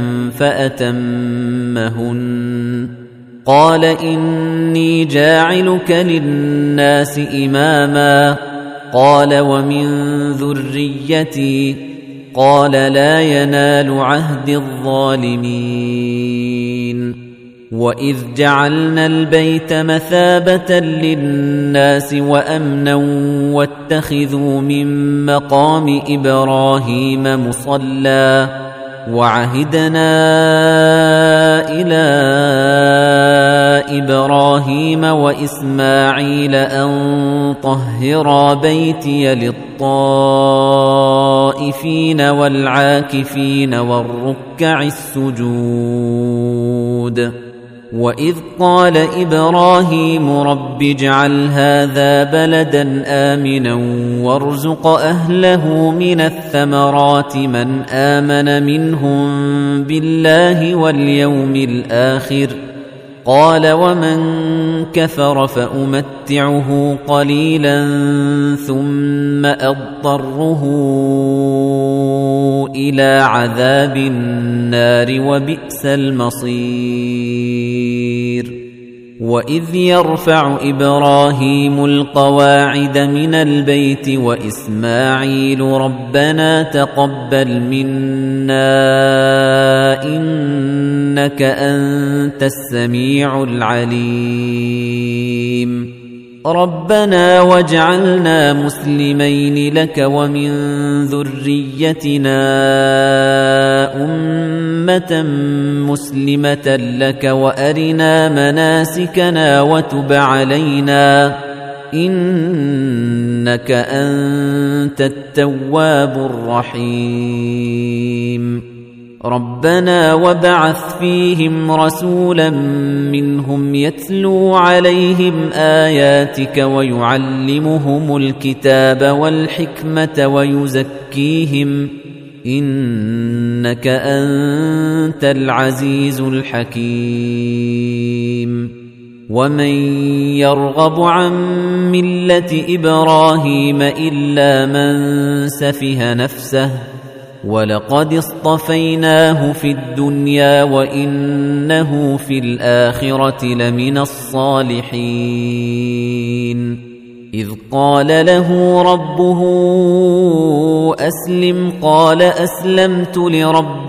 فأتمهن قال إني جاعلك للناس إماما قال ومن ذريتي قال لا ينال عهد الظالمين وإذ جعلنا البيت مثابة للناس وأمنا واتخذوا من مقام إبراهيم مصلى وعهدنا إلى إبراهيم وإسماعيل أن طهرا بيتي للطائفين والعاكفين والركع السجود وإذ قال إبراهيم رب اجعل هذا بلدا آمنا وارزق أهله من الثمرات من آمن منهم بالله واليوم الآخر قال ومن كفر فأمتعه قليلا ثم أضطره إلى عذاب النار وبئس المصير وإذ يرفع إبراهيم القواعد من البيت وإسماعيل ربنا تقبل منا إنك أنت السميع العليم ربنا واجعلنا مسلمين لك ومن ذريتنا أمة مسلمة لك وأرنا مناسكنا وتب علينا إنك أنت التواب الرحيم ربنا وابعث فيهم رسولا منهم يتلو عليهم آياتك ويعلمهم الكتاب والحكمة ويزكيهم إنك أنت العزيز الحكيم ومن يرغب عن ملة إبراهيم إلا من سفه نفسه ولقد اصطفيناه في الدنيا وإنه في الآخرة لمن الصالحين إذ قال له ربه أسلم قال أسلمت لرب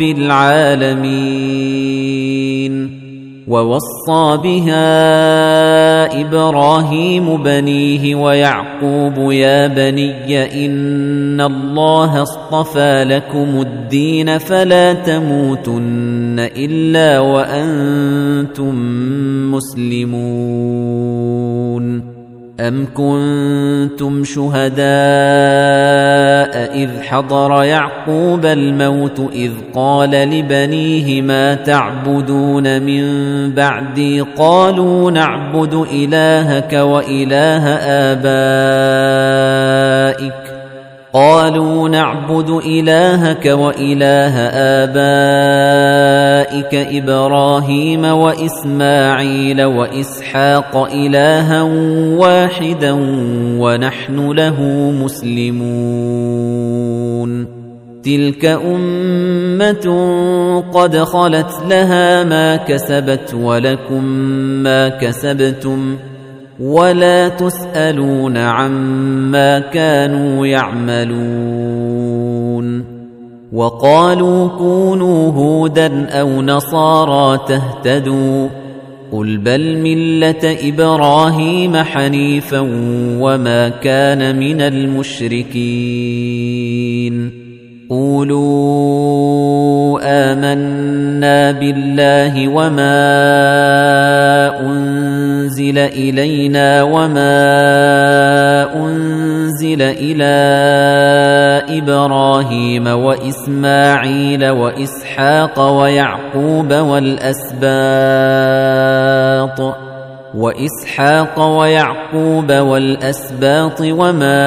العالمين ووصى بها إبراهيم بنيه ويعقوب يا بني إن الله اصطفى لكم الدين فلا تموتن إلا وأنتم مسلمون أم كنتم شهداء إذ حضر يعقوب الموت إذ قال لبنيه ما تعبدون من بعدي قالوا نعبد إلهك وإله آبائك قالوا نعبد إلهك وإله آبائك إبراهيم وإسماعيل وإسحاق إلها واحدا ونحن له مسلمون تلك أمة قد خلت لها ما كسبت ولكم ما كسبتم ولا تسألون عما كانوا يعملون وقالوا كونوا هودا أو نصارى تهتدوا قل بل ملة إبراهيم حنيفا وما كان من المشركين قولوا آمنا بالله وما أنزل إلينا وما أنزل إلى إبراهيم وإسماعيل وإسحاق ويعقوب والأسباط وإسحاق ويعقوب والأسباط وما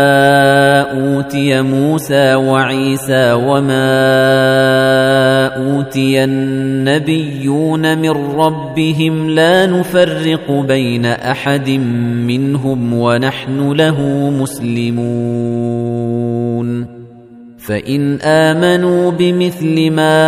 أوتي موسى وعيسى وما أوتي النبيون من ربهم لا نفرق بين أحد منهم ونحن له مسلمون فإن آمنوا بمثل ما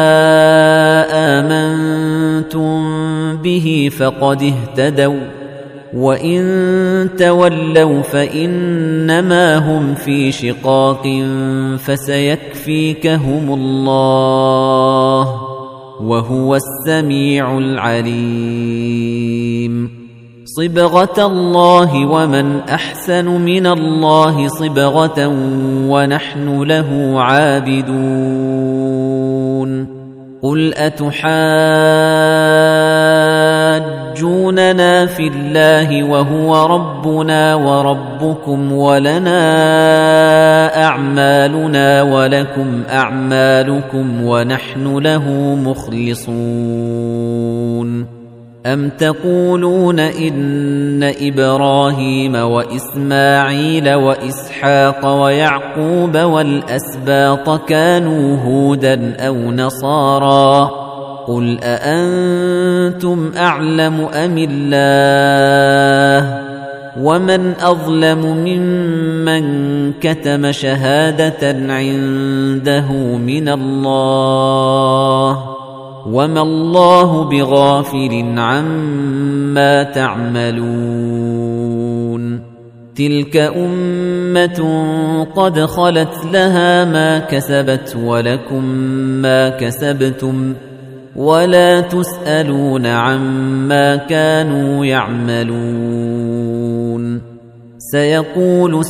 آمنتم به فقد اهتدوا وإن تولوا فإنما هم في شقاق فسيكفيكهم الله وهو السميع العليم صبغة الله ومن أحسن من الله صبغة ونحن له عابدون قُلْ أَتُحَاجُّونَنَا فِي اللَّهِ وَهُوَ رَبُّنَا وَرَبُّكُمْ وَلَنَا أَعْمَالُنَا وَلَكُمْ أَعْمَالُكُمْ وَنَحْنُ لَهُ مُخْلِصُونَ أَمْ تَقُولُونَ إِنَّ إِبْرَاهِيمَ وَإِسْمَاعِيلَ وَإِسْحَاقَ وَيَعْقُوبَ وَالْأَسْبَاطَ كَانُوا هُودًا أَوْ نَصَارَىٰ قُلْ أَأَنتُمْ أَعْلَمُ أَمِ اللَّهُ وَمَنْ أَظْلَمُ مِمَّنْ كَتَمَ شَهَادَةً عِندَهُ مِنَ اللَّهِ وَمَا اللَّهُ بِغَافِلٍ عَمَّا تَعْمَلُونَ تِلْكَ أُمَّةٌ قَدْ خَلَتْ لَهَا مَا كَسَبَتْ وَلَكُمْ مَا كَسَبْتُمْ وَلَا تُسْأَلُونَ عَمَّا كَانُوا يَعْمَلُونَ سيقول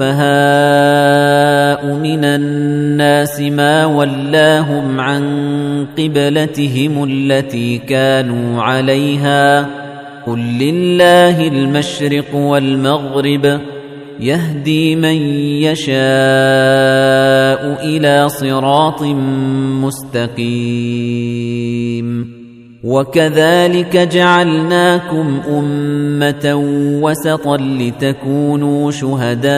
السفهاء من الناس ما ولاهم عن قبلتهم التي كانوا عليها قل لله المشرق والمغرب يهدي من يشاء إلى صراط مستقيم وكذلك جعلناكم أمة وسطا لتكونوا شهداء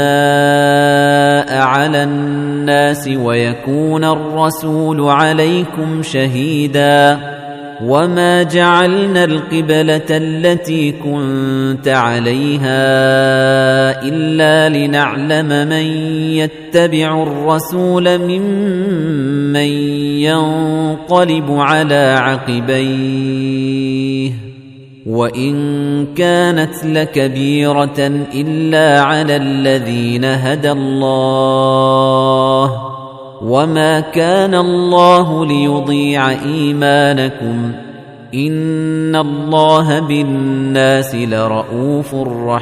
على الناس ويكون الرسول عليكم شهيدا وما جعلنا القبلة التي كنت عليها إلا لنعلم من يتبع الرسول ممن ينقلب على عقبيه وإن كانت لكبيرة إلا على الذين هدى الله وما كان الله ليضيع إيمانكم إن الله بالناس لرؤوف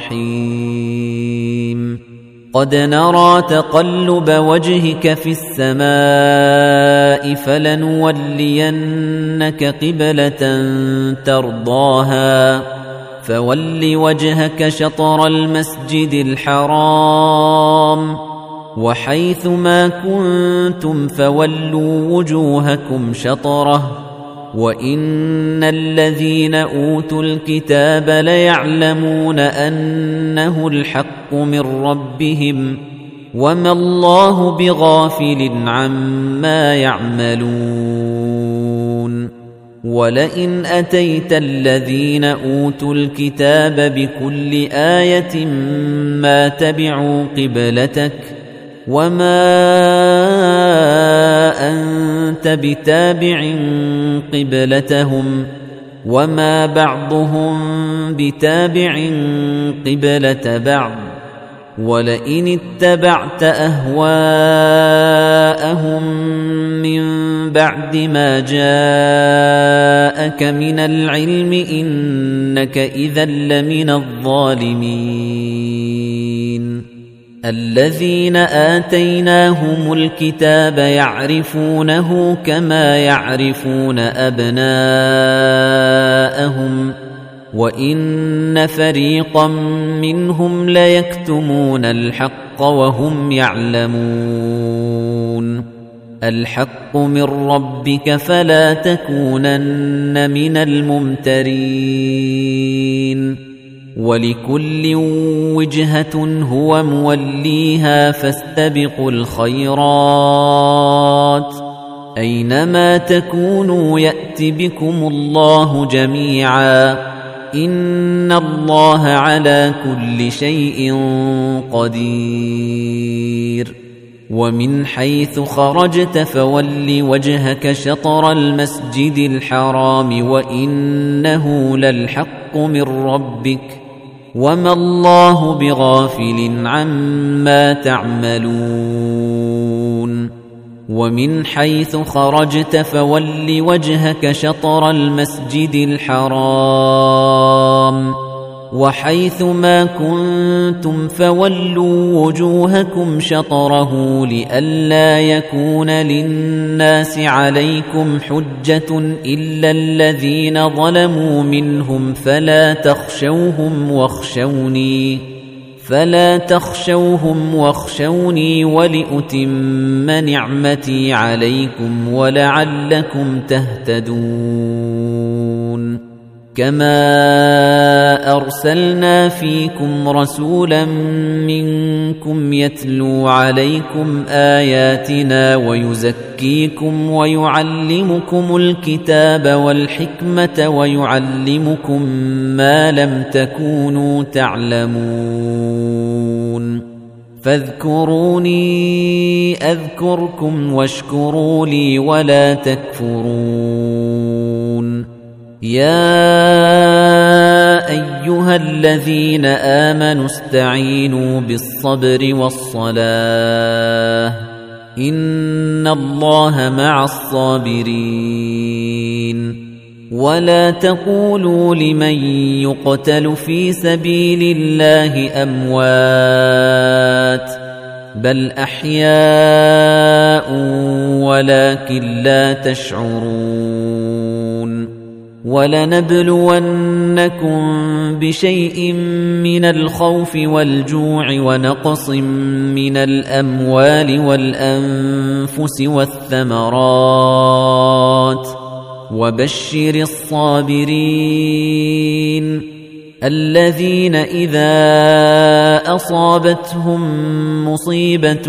رحيم قد نرى تقلب وجهك في السماء فلنولينك قبلة ترضاها فول وجهك شطر المسجد الحرام وحيث ما كنتم فولوا وجوهكم شطره وإن الذين أوتوا الكتاب ليعلمون أنه الحق من ربهم وما الله بغافل عما يعملون ولئن أتيت الذين أوتوا الكتاب بكل آية ما تبعوا قبلتك وما أنت بتابع قبلتهم وما بعضهم بتابع قبلة بعض ولئن اتبعت أهواءهم من بعد ما جاءك من العلم إنك إذا لمن الظالمين الذين آتيناهم الكتاب يعرفونه كما يعرفون أبناءهم وإن فريقا منهم ليكتمون الحق وهم يعلمون الحق من ربك فلا تكونن من الممترين ولكل وجهة هو موليها فاستبقوا الخيرات أينما تكونوا يأت بكم الله جميعا إن الله على كل شيء قدير ومن حيث خرجت فول وجهك شطر المسجد الحرام وإنه للحق من ربك وما الله بغافل عما تعملون ومن حيث خرجت فول وجهك شطر المسجد الحرام وحيث ما كنتم فولوا وجوهكم شطره لئلا يكون للناس عليكم حجة إلا الذين ظلموا منهم فلا تخشوهم واخشوني فلا تخشوهم واخشوني ولأتم نعمتي عليكم ولعلكم تهتدون كما أرسلنا فيكم رسولا منكم يتلو عليكم آياتنا ويزكيكم ويعلمكم الكتاب والحكمة ويعلمكم ما لم تكونوا تعلمون فاذكروني أذكركم واشكروا لي ولا تكفرون يا أيها الذين آمنوا استعينوا بالصبر والصلاة إن الله مع الصابرين ولا تقولوا لمن يقتل في سبيل الله أموات بل أحياء ولكن لا تشعرون ولنبلونكم بشيء من الخوف والجوع ونقص من الأموال والأنفس والثمرات وبشر الصابرين الذين إذا أصابتهم مصيبة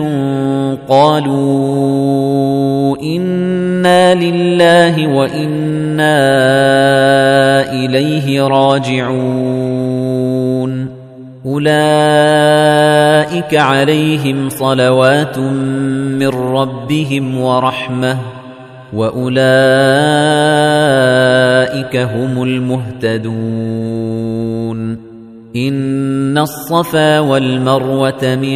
قالوا إنا لله وإنا إليه راجعون أولئك عليهم صلوات من ربهم ورحمة وأولئك هم المهتدون إن الصفا والمروة من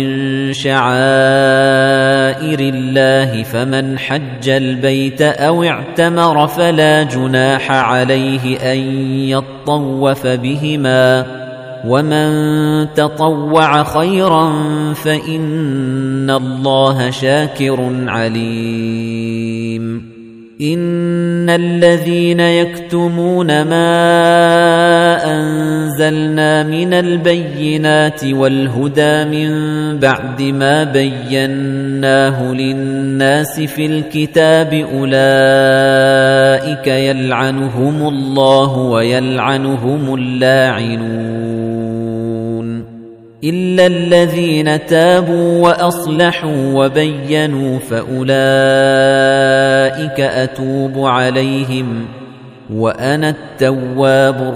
شعائر الله فمن حج البيت أو اعتمر فلا جناح عليه أن يطوف بهما ومن تطوع خيرا فإن الله شاكر عليم إن الذين يكتمون ما أنزلنا من البينات والهدى من بعد ما بيناه للناس في الكتاب أولئك يلعنهم الله ويلعنهم اللاعنون إلا الذين تابوا وأصلحوا وبينوا فأولئك أتوب عليهم وأنا التواب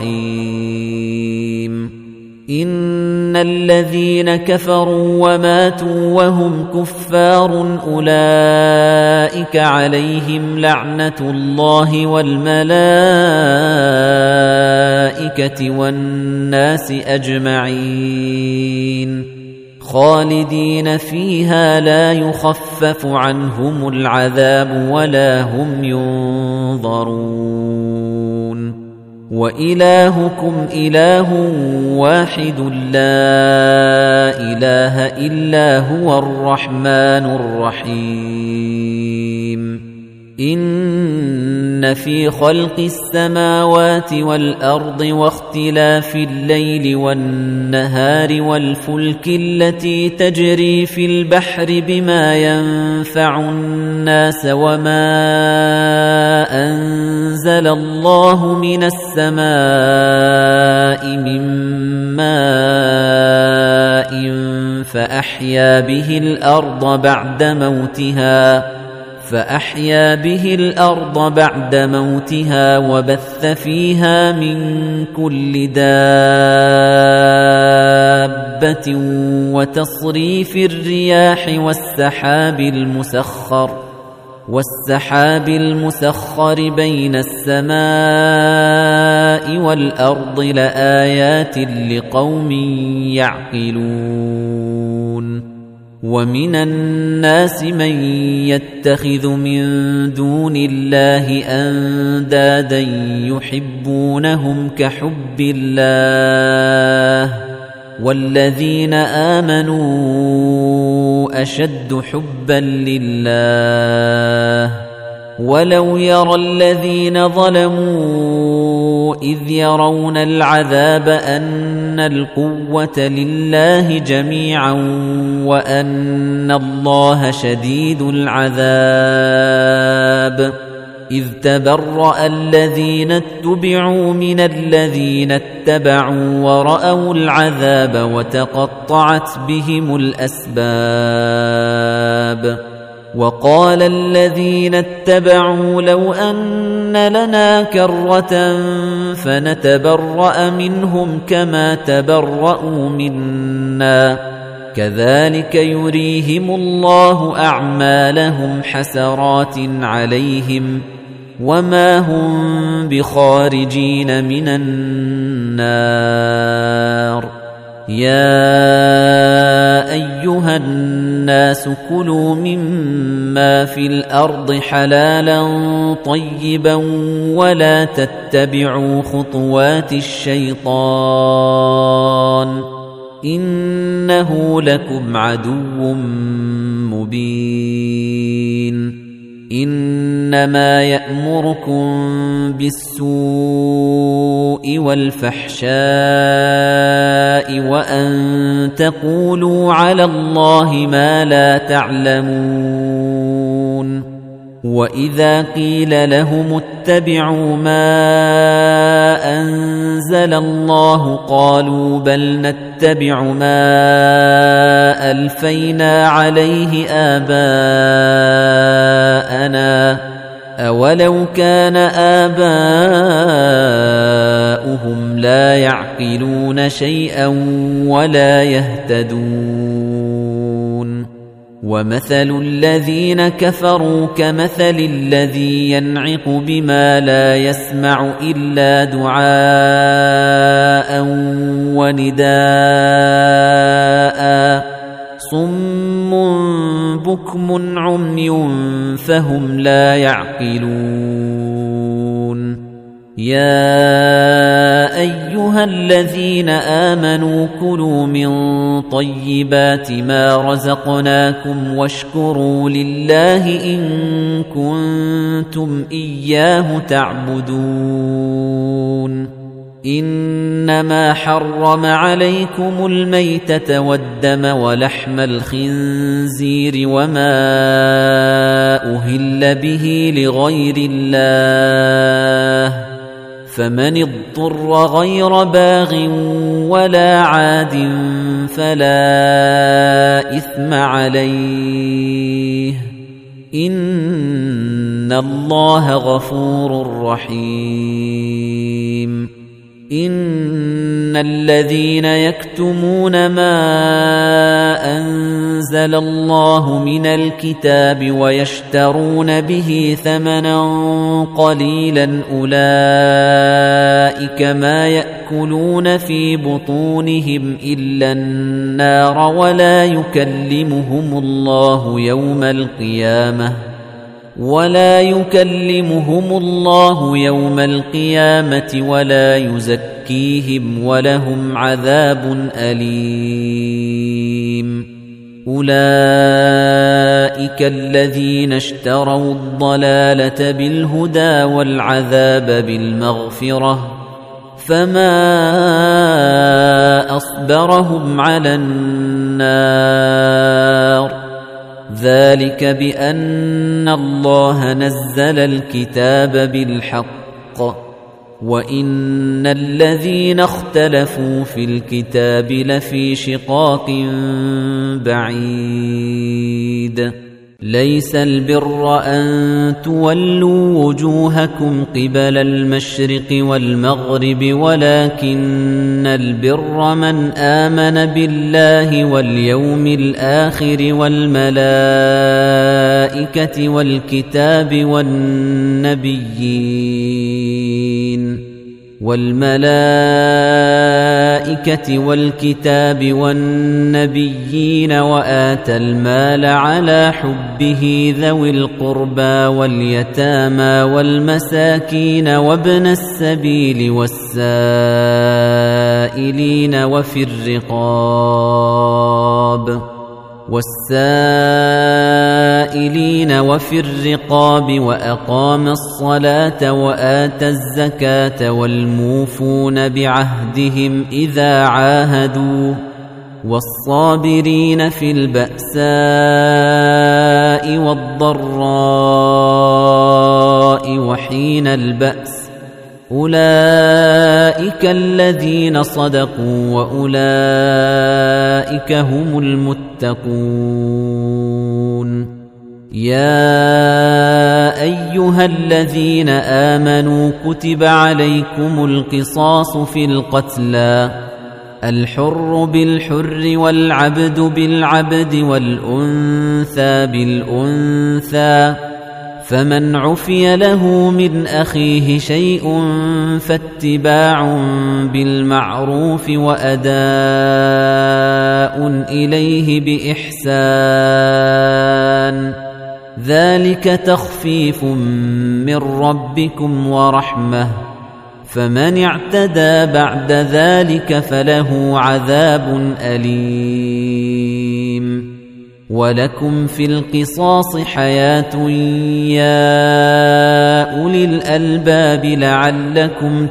الرحيم إن الذين كفروا وماتوا وهم كفار أولئك عليهم لعنة الله والملائكة والناس أجمعين خالدين فيها لا يخفف عنهم العذاب ولا هم ينظرون وإلهكم إله واحد لا إله إلا هو الرحمن الرحيم إن في خلق السماوات والأرض واختلاف الليل والنهار والفلك التي تجري في البحر بما ينفع الناس وما أنزل الله من السماء من ماء فأحيا به الأرض بعد موتها فأحيا به الأرض بعد موتها وبث فيها من كل دابة وتصريف الرياح والسحاب المسخر والسحاب المسخر بين السماء والأرض لآيات لقوم يعقلون ومن الناس من يتخذ من دون الله أندادا يحبونهم كحب الله والذين آمنوا أشد حبا لله ولو يرى الذين ظلموا إذ يرون العذاب أن القوة لله جميعا وأن الله شديد العذاب إذ تبرأ الذين اتبعوا من الذين اتبعوا ورأوا العذاب وتقطعت بهم الأسباب وقال الذين اتبعوا لو أن لنا كرة فنتبرأ منهم كما تبرأوا منا كذلك يريهم الله أعمالهم حسرات عليهم وما هم بخارجين من النار يا أيها الناس كلوا مما في الأرض حلالا طيبا ولا تتبعوا خطوات الشيطان إنه لكم عدو مبين إنما يأمركم بالسوء والفحشاء وأن تقولوا على الله ما لا تعلمون وإذا قيل لهم اتبعوا ما أنزل الله قالوا بل نتبع ما ألفينا عليه آباءنا أولو كان آباؤهم لا يعقلون شيئا ولا يهتدون ومثل الذين كفروا كمثل الذي ينعق بما لا يسمع إلا دعاء ونداء صم بكم عمي فهم لا يعقلون يا أيها الذين آمنوا كلوا من طيبات ما رزقناكم واشكروا لله إن كنتم إياه تعبدون إنما حرم عليكم الميتة والدم ولحم الخنزير وما أهل به لغير الله فمن اضطر غير باغ ولا عاد فلا إثم عليه إن الله غفور رحيم إن الذين يكتمون ما أنزل الله من الكتاب ويشترون به ثمنا قليلا أولئك ما يأكلون في بطونهم إلا النار ولا يكلمهم الله يوم القيامة ولا يكلمهم الله يوم القيامة ولا يزكيهم ولهم عذاب أليم أولئك الذين اشتروا الضلالة بالهدى والعذاب بالمغفرة فما أصبرهم على النار ذلك بأن الله نزل الكتاب بالحق وإن الذين اختلفوا في الكتاب لفي شقاق بعيد ليس البر أن تولوا وجوهكم قبل المشرق والمغرب ولكن البر من آمن بالله واليوم الآخر والملائكة والكتاب والنبيين والملائكة والكتاب والنبيين وآتى المال على حبه ذوي القربى واليتامى والمساكين وابن السبيل والسائلين وفي الرقاب والسائلين وفي الرقاب وأقام الصلاة وآتى الزكاة والموفون بعهدهم إذا عاهدوا والصابرين في البأساء والضراء وحين البأس أولئك الذين صدقوا وأولئك هم المتقون يا أيها الذين آمنوا كتب عليكم القصاص في القتلى الحر بالحر والعبد بالعبد والأنثى بالأنثى فمن عفي له من أخيه شيء فاتباع بالمعروف وأداء إليه بإحسان ذلك تخفيف من ربكم ورحمة فمن اعتدى بعد ذلك فله عذاب أليم ولكم في القصاص حياة يا أولي الألباب لعلكم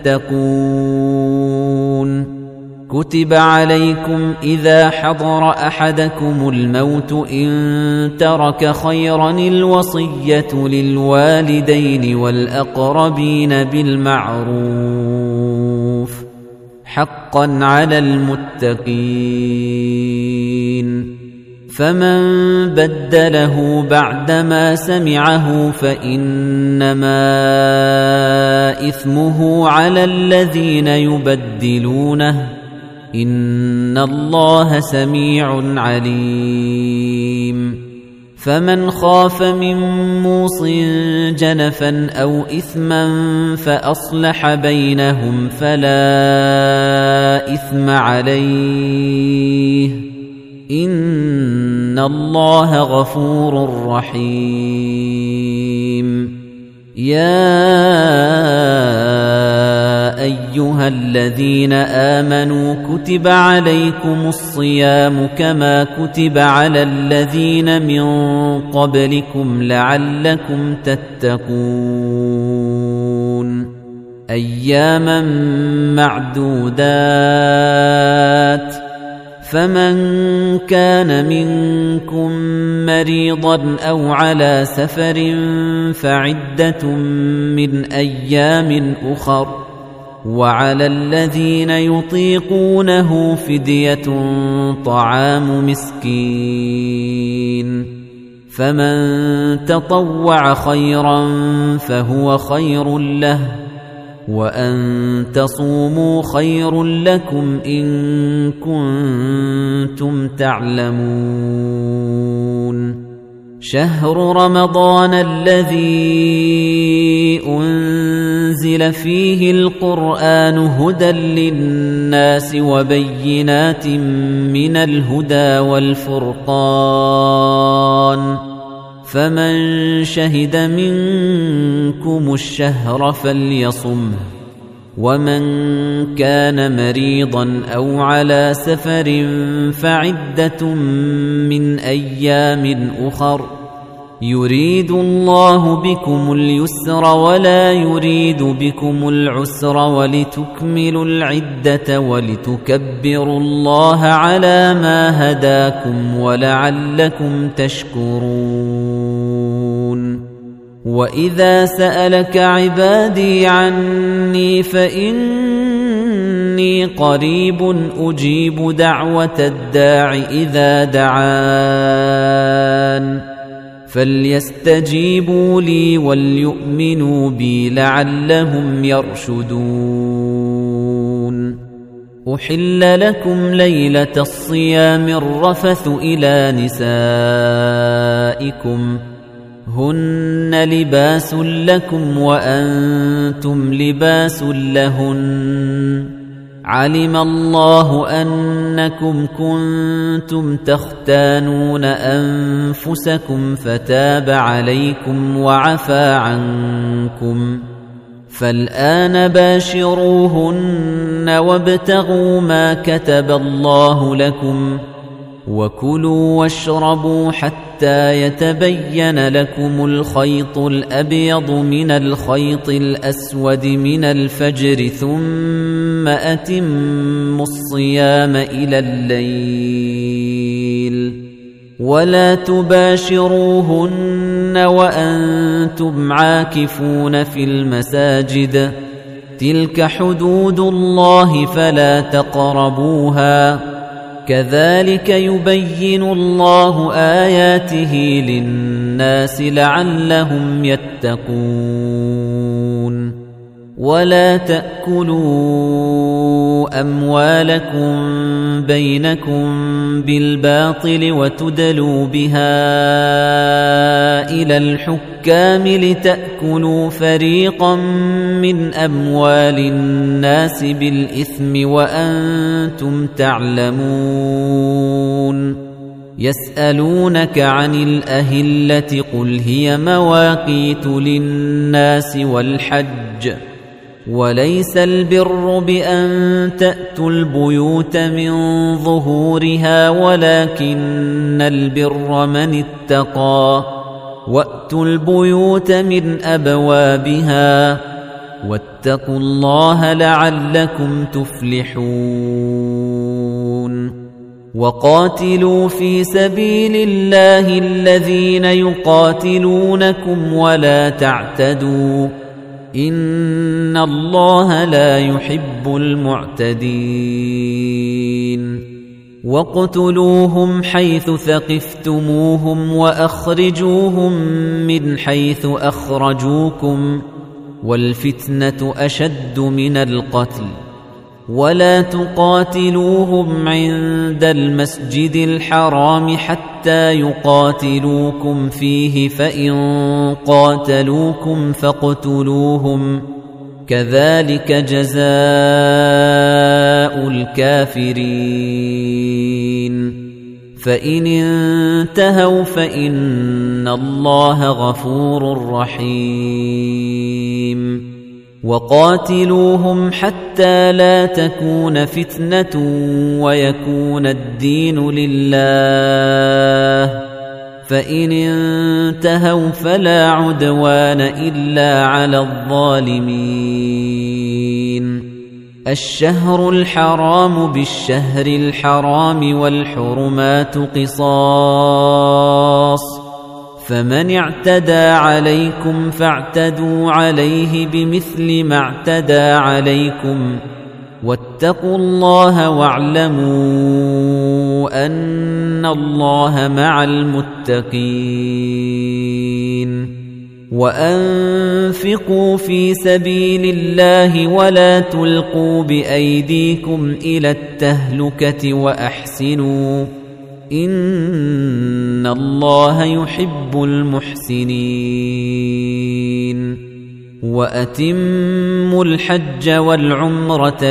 تتقون كتب عليكم إذا حضر أحدكم الموت إن ترك خيرا الوصية للوالدين والأقربين بالمعروف حقا على المتقين فمن بدله بعدما سمعه فإنما إثمه على الذين يبدلونه إن الله سميع عليم فمن خاف من موص جنفا أو إثما فأصلح بينهم فلا إثم عليه إن الله غفور رحيم يا أيها الذين آمنوا كتب عليكم الصيام كما كتب على الذين من قبلكم لعلكم تتقون أياما معدودات فمن كان منكم مريضا أو على سفر فعدة من أيام أخر وعلى الذين يطيقونه فدية طعام مسكين فمن تطوع خيرا فهو خير له وأن تصوموا خير لكم إن كنتم تعلمون شهر رمضان الذي أنزل فيه القرآن هدى للناس وبينات من الهدى والفرقان فمن شهد منكم الشهر فليصمه ومن كان مريضا أو على سفر فعدة من أيام أخر يريد الله بكم اليسر ولا يريد بكم العسر ولتكملوا العدة ولتكبروا الله على ما هداكم ولعلكم تشكرون وإذا سألك عبادي عني فإني قريب أجيب دعوة الداع إذا دعان فليستجيبوا لي وليؤمنوا بي لعلهم يرشدون أحل لكم ليلة الصيام الرفث إلى نسائكم هن لباس لكم وأنتم لباس لهن علم الله أنكم كنتم تختانون أنفسكم فتاب عليكم وعفى عنكم فالآن باشروهن وابتغوا ما كتب الله لكم وكلوا واشربوا حتى يتبين لكم الخيط الأبيض من الخيط الأسود من الفجر ثم أتموا الصيام إلى الليل ولا تباشروهن وأنتم عاكفون في المساجد تلك حدود الله فلا تقربوها كذلك يبين الله آياته للناس لعلهم يتقون ولا تأكلوا أموالكم بينكم بالباطل وتدلوا بها إلى الحكام لتأكلوا فريقا من أموال الناس بالإثم وأنتم تعلمون يسألونك عن الأهلة قل هي مواقيت للناس والحج وليس البر بأن تأتوا البيوت من ظهورها ولكن البر من اتقى وأتوا البيوت من أبوابها واتقوا الله لعلكم تفلحون وقاتلوا في سبيل الله الذين يقاتلونكم ولا تعتدوا إن الله لا يحب المعتدين واقتلوهم حيث ثقفتموهم وأخرجوهم من حيث أخرجوكم والفتنة أشد من القتل ولا تقاتلوهم عند المسجد الحرام حتى يقاتلوكم فيه فإن قاتلوكم فاقتلوهم كذلك جزاء الكافرين فإن انتهوا فإن الله غفور رحيم وقاتلوهم حتى لا تكون فتنة ويكون الدين لله فإن انتهوا فلا عدوان إلا على الظالمين الشهر الحرام بالشهر الحرام والحرمات قصاص فمن اعتدى عليكم فاعتدوا عليه بمثل ما اعتدى عليكم واتقوا الله واعلموا أن الله مع المتقين وأنفقوا في سبيل الله ولا تلقوا بأيديكم إلى التهلكة وأحسنوا إن الله يحب المحسنين وأتموا الحج والعمرة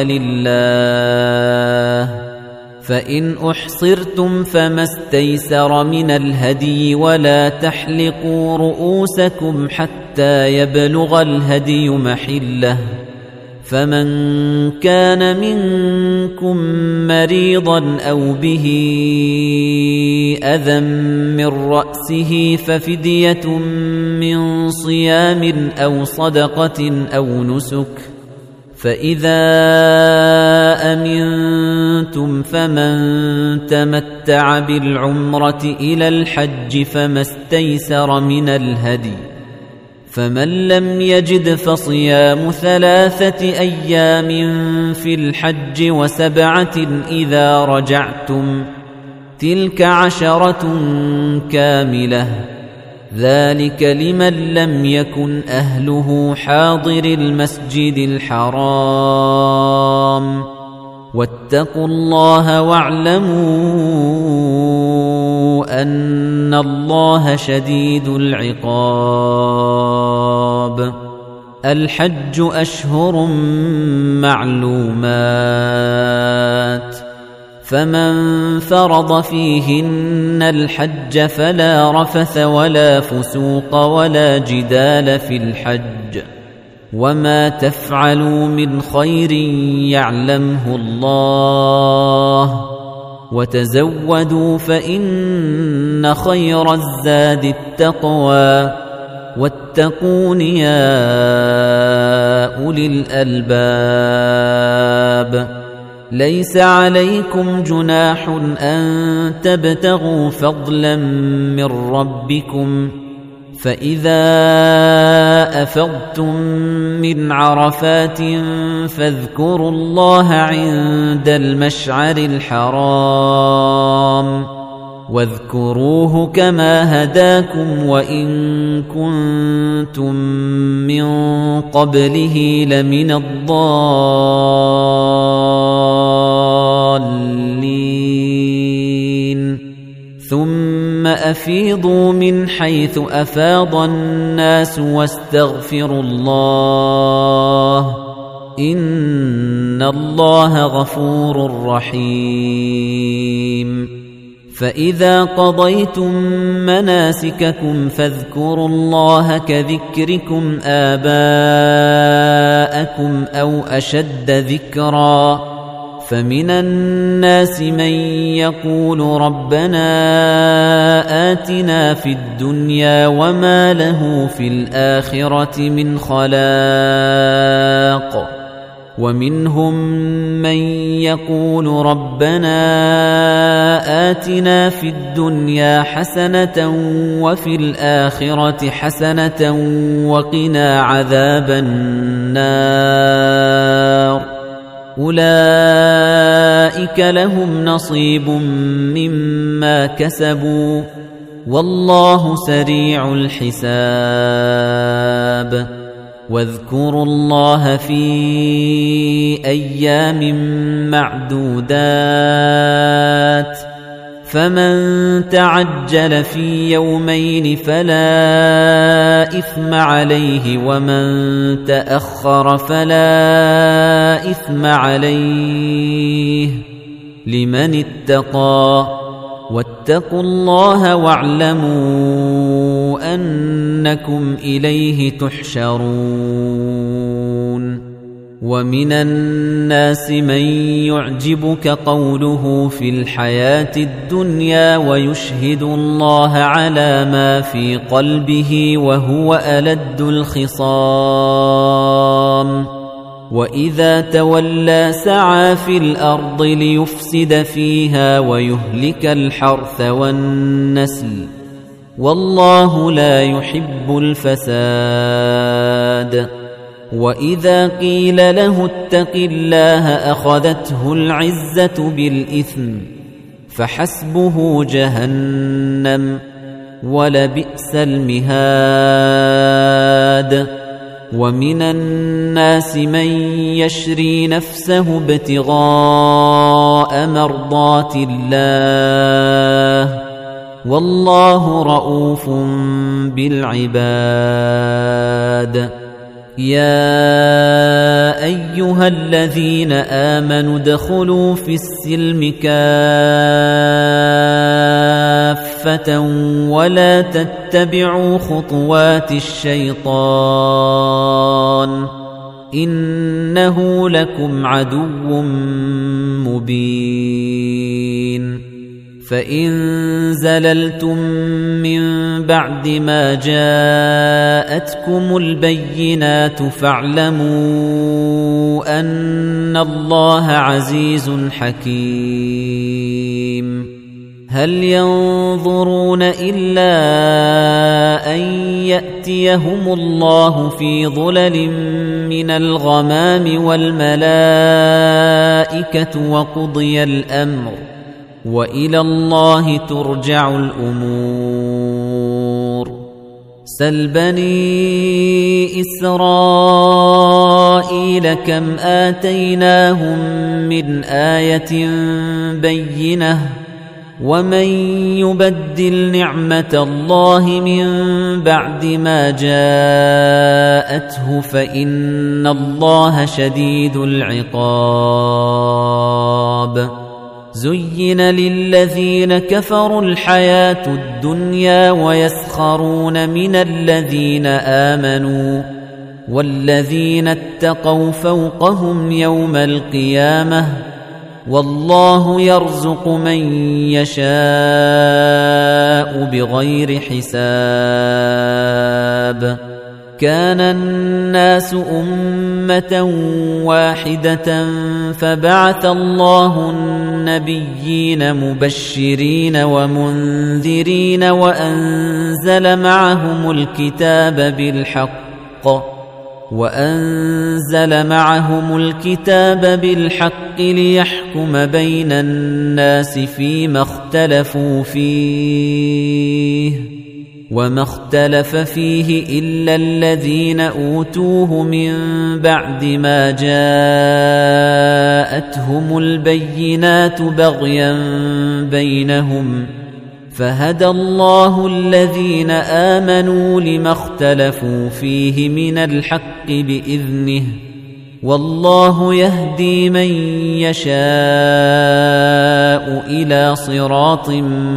لله فإن أحصرتم فما استيسر من الهدي ولا تحلقوا رؤوسكم حتى يبلغ الهدي محله فمن كان منكم مريضا أو به أذى من رأسه ففدية من صيام أو صدقة أو نسك فإذا أمنتم فمن تمتع بالعمرة إلى الحج فما استيسر من الهدي فمن لم يجد فصيام ثلاثة أيام في الحج وسبعة إذا رجعتم تلك عشرة كاملة ذلك لمن لم يكن أهله حاضر المسجد الحرام واتقوا الله واعلموا أن الله شديد العقاب. الحج أشهر معلومات، فمن فرض فيهن الحج فلا رفث ولا فسوق ولا جدال في الحج، وما تفعلوا من خير يعلمه الله، وتزودوا فإن خير الزاد التقوى، واتقون يا أولي الألباب. ليس عليكم جناح أن تبتغوا فضلا من ربكم، فإذا أفضتم من عرفات فاذكروا الله عند المشعر الحرام، واذكروه كما هداكم وإن كنتم من قبله لمن الضالين. ثم أفيضوا من حيث أفاض الناس واستغفروا الله، إن الله غفور رحيم. فإذا قضيتم مناسككم فاذكروا الله كذكركم آباءكم أو أشد ذكرًا، فمن الناس من يقول ربنا آتنا في الدنيا وما له في الآخرة من خلاق، ومنهم من يقول ربنا آتنا في الدنيا حسنة وفي الآخرة حسنة وقنا عذاب النار. أولئك لهم نصيب مما كسبوا والله سريع الحساب. واذكروا الله في أيام معدودات، فمن تعجل في يومين فلا إثم عليه، ومن تأخر فلا إثم عليه، لمن اتقى. واتقوا الله واعلموا أنكم إليه تحشرون. ومن الناس من يعجبك قوله في الحياة الدنيا ويشهد الله على ما في قلبه وهو ألد الخصام، وإذا تولى سعى في الأرض ليفسد فيها ويهلك الحرث والنسل، والله لا يحب الفساد. وإذا قيل له اتق الله أخذته العزة بالإثم، فحسبه جهنم ولبئس المهاد. ومن الناس من يشري نفسه ابتغاء مرضات الله، والله رؤوف بالعباد. يا أيها الذين آمنوا ادخلوا في السلم كافة ولا تتبعوا خطوات الشيطان، إنه لكم عدو مبين. فإن زللتم من بعد ما جاءتكم البينات فاعلموا أن الله عزيز حكيم. هل ينظرون إلا أن يأتيهم الله في ظلل من الغمام والملائكة وقضي الأمر، وإلى الله ترجع الأمور. سل بني إسرائيل كم آتيناهم من آية بينة، ومن يبدل نعمة الله من بعد ما جاءته فإن الله شديد العقاب زين للذين كفروا الحياة الدنيا ويسخرون من الذين آمنوا والذين اتقوا فوقهم يوم القيامة والله يرزق من يشاء بغير حساب كان الناس أمة واحدة فبعث الله النبيين مبشرين ومنذرين وأنزل معهم الكتاب بالحق وأنزل معهم الكتاب بالحق ليحكم بين الناس فيما اختلفوا فيه وما اختلف فيه إلا الذين أوتوه من بعد ما جاءتهم البينات بغيا بينهم فهدى الله الذين آمنوا لما اختلفوا فيه من الحق بإذنه والله يهدي من يشاء إلى صراط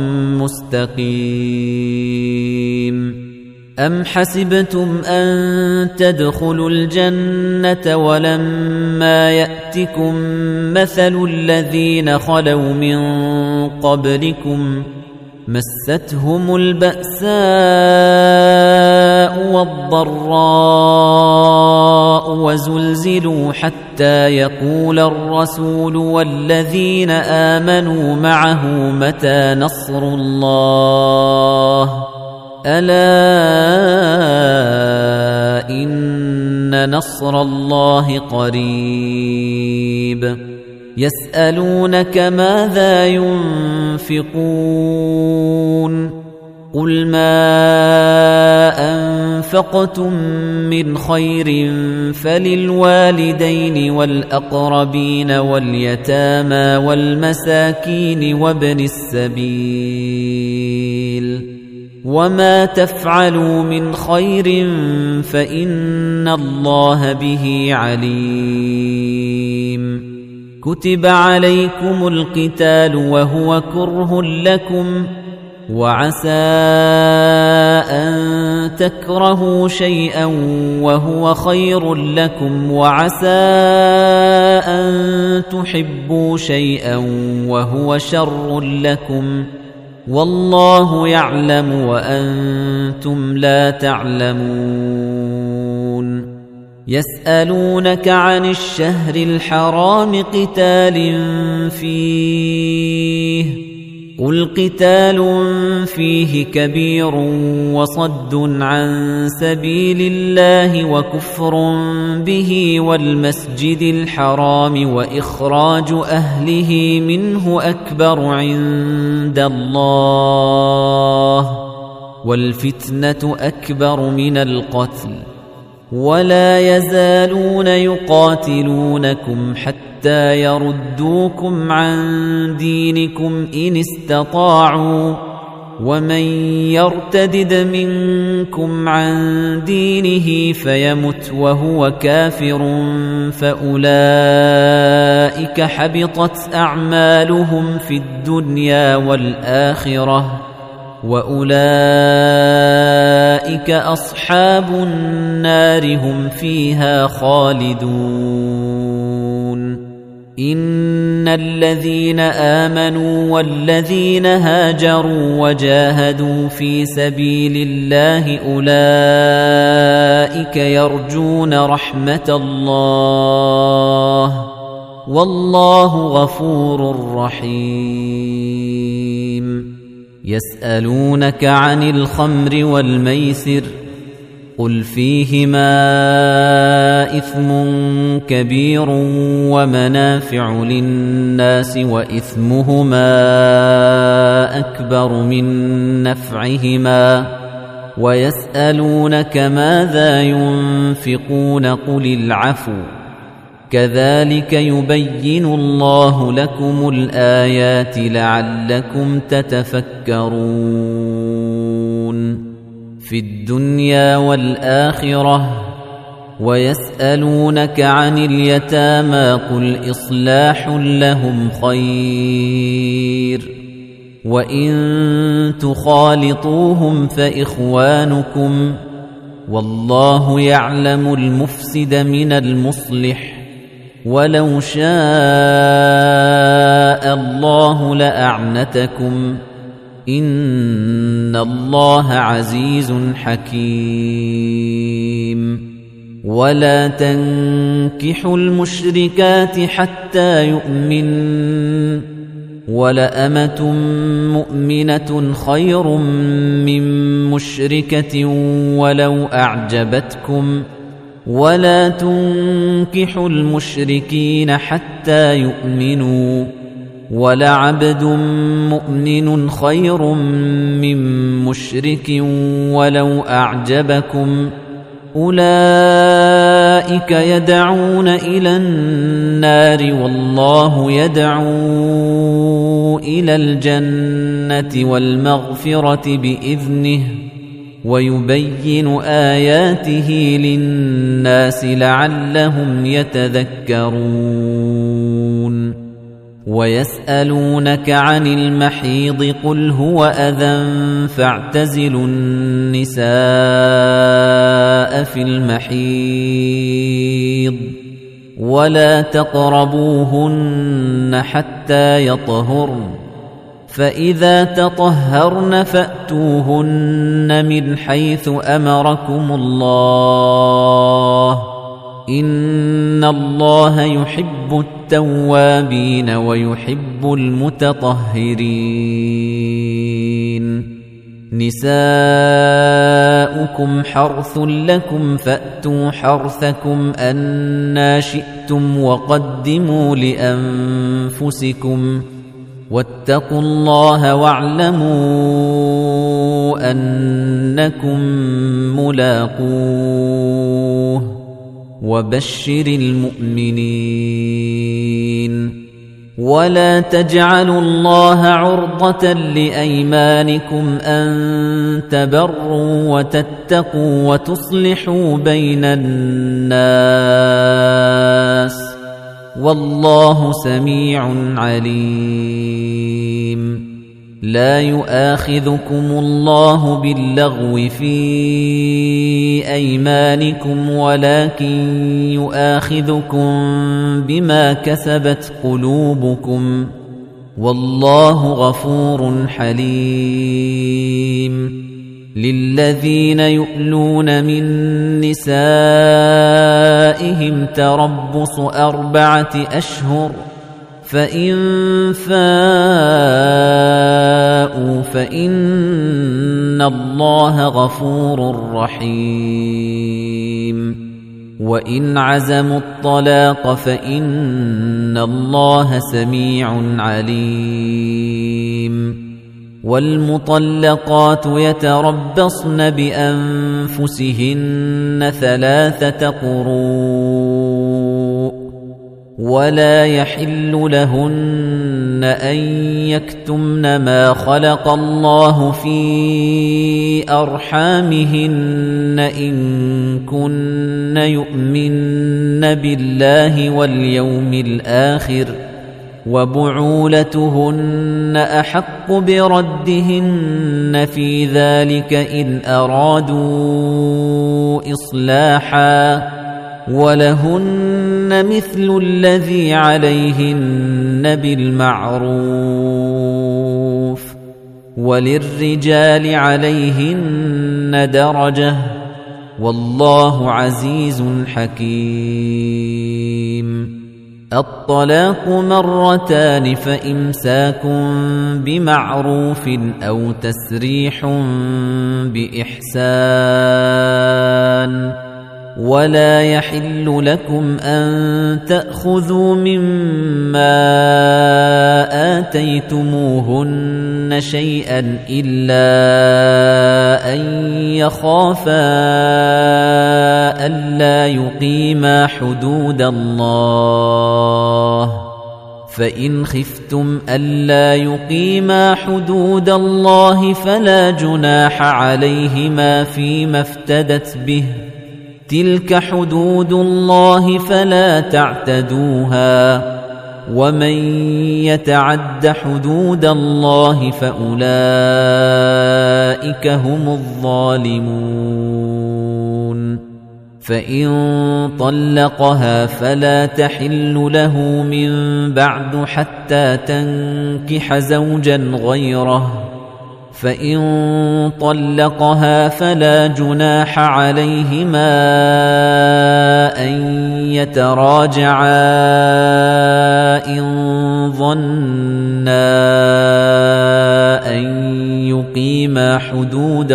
مستقيم أم حسبتم أن تدخلوا الجنة ولما يأتكم مثل الذين خلوا من قبلكم مستهم البأساء والضراء وزلزلوا حتى يقول الرسول والذين آمنوا معه متى نصر الله ألا إن نصر الله قريب يسألونك ماذا ينفقون قل ما أنفقتم من خير فللوالدين والأقربين واليتامى والمساكين وابن السبيل وما تفعلوا من خير فإن الله به عليم كتب عليكم القتال وهو كره لكم وعسى أن تكرهوا شيئا وهو خير لكم وعسى أن تحبوا شيئا وهو شر لكم والله يعلم وأنتم لا تعلمون يسألونك عن الشهر الحرام قتال فيه قل قتال فيه كبير وصد عن سبيل الله وكفر به والمسجد الحرام وإخراج أهله منه أكبر عند الله والفتنة أكبر من القتل ولا يزالون يقاتلونكم حتى يردوكم عن دينكم إن استطاعوا ومن يرتدد منكم عن دينه فيمت وهو كافر فأولئك حبطت أعمالهم في الدنيا والآخرة وأولئك أصحاب النار هم فيها خالدون إن الذين آمنوا والذين هاجروا وجاهدوا في سبيل الله أولئك يرجون رحمة الله والله غفور رحيم يسألونك عن الخمر والميسر قل فيهما إثم كبير ومنافع للناس وإثمهما أكبر من نفعهما ويسألونك ماذا ينفقون قل العفو كذلك يبين الله لكم الآيات لعلكم تتفكرون في الدنيا والآخرة. ويسألونك عن اليتامى قل إصلاح لهم خير وإن تخالطوهم فإخوانكم والله يعلم المفسد من المصلح ولو شاء الله لأعنتكم إن الله عزيز حكيم. ولا تنكحوا المشركات حتى يؤمنن ولأمة مؤمنة خير من مشركة ولو أعجبتكم ولا تنكحوا المشركين حتى يؤمنوا ولعبد مؤمن خير من مشرك ولو أعجبكم أولئك يدعون إلى النار والله يدعو إلى الجنة والمغفرة بإذنه ويبين آياته للناس لعلهم يتذكرون. ويسألونك عن المحيض قل هو أذى فاعتزلوا النساء في المحيض ولا تقربوهن حتى يطهرن فإذا تطهرن فأتوهن من حيث أمركم الله إن الله يحب التوابين ويحب المتطهرين. نساؤكم حرث لكم فأتوا حرثكم أنى شئتم وقدموا لأنفسكم واتقوا الله واعلموا أنكم ملاقوه وبشر المؤمنين. ولا تجعلوا الله عرضة لأيمانكم أن تبروا وتتقوا وتصلحوا بين الناس والله سميع عليم. لا يؤاخذكم الله باللغو في أيمانكم ولكن يؤاخذكم بما كسبت قلوبكم والله غفور حليم. للذين يؤلون من نسائهم تربص أربعة أشهر فإن فاءوا فإن الله غفور رحيم. وإن عزموا الطلاق فإن الله سميع عليم. والمطلقات يتربصن بأنفسهن ثلاثة قروء ولا يحل لهن أن يكتمن ما خلق الله في أرحامهن إن كن يؤمن بالله واليوم الآخر وبعولتهن أحق بردهن في ذلك إن أرادوا إصلاحا ولهن مثل الذي عليهن بالمعروف وللرجال عليهن درجة والله عزيز حكيم. الطلاق مرتان فإمساك بمعروف أو تسريح بإحسان ولا يحل لكم أن تأخذوا مما آتيتموهن شيئا إلا أن يخافا ألا يقيما حدود الله فإن خفتم ألا يقيما حدود الله فلا جناح عليهما فيما افتدت به تلك حدود الله فلا تعتدوها ومن يتعد حدود الله فأولئك هم الظالمون فإن طلقها فلا تحل له من بعد حتى تنكح زوجا غيره فإن طلقها فلا جناح عليهما أن يتراجعا إن ظنا أن يقيما حدود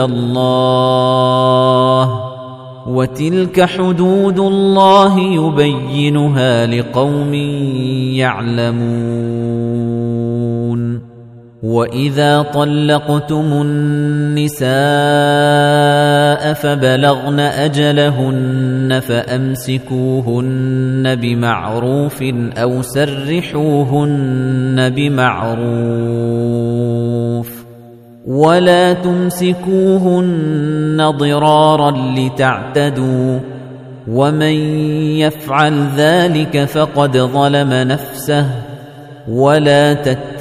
الله وتلك حدود الله يبينها لقوم يعلمون وَإِذَا طَلَّقْتُمُ النِّسَاءَ فَبَلَغْنَ أَجَلَهُنَّ فَأَمْسِكُوهُنَّ بِمَعْرُوفٍ أَوْ سَرِّحُوهُنَّ بِمَعْرُوفٍ وَلَا تُمْسِكُوهُنَّ ضِرَارًا لِتَعْتَدُوا وَمَن يَفْعَلْ ذَلِكَ فَقَدْ ظَلَمَ نَفْسَهُ ولا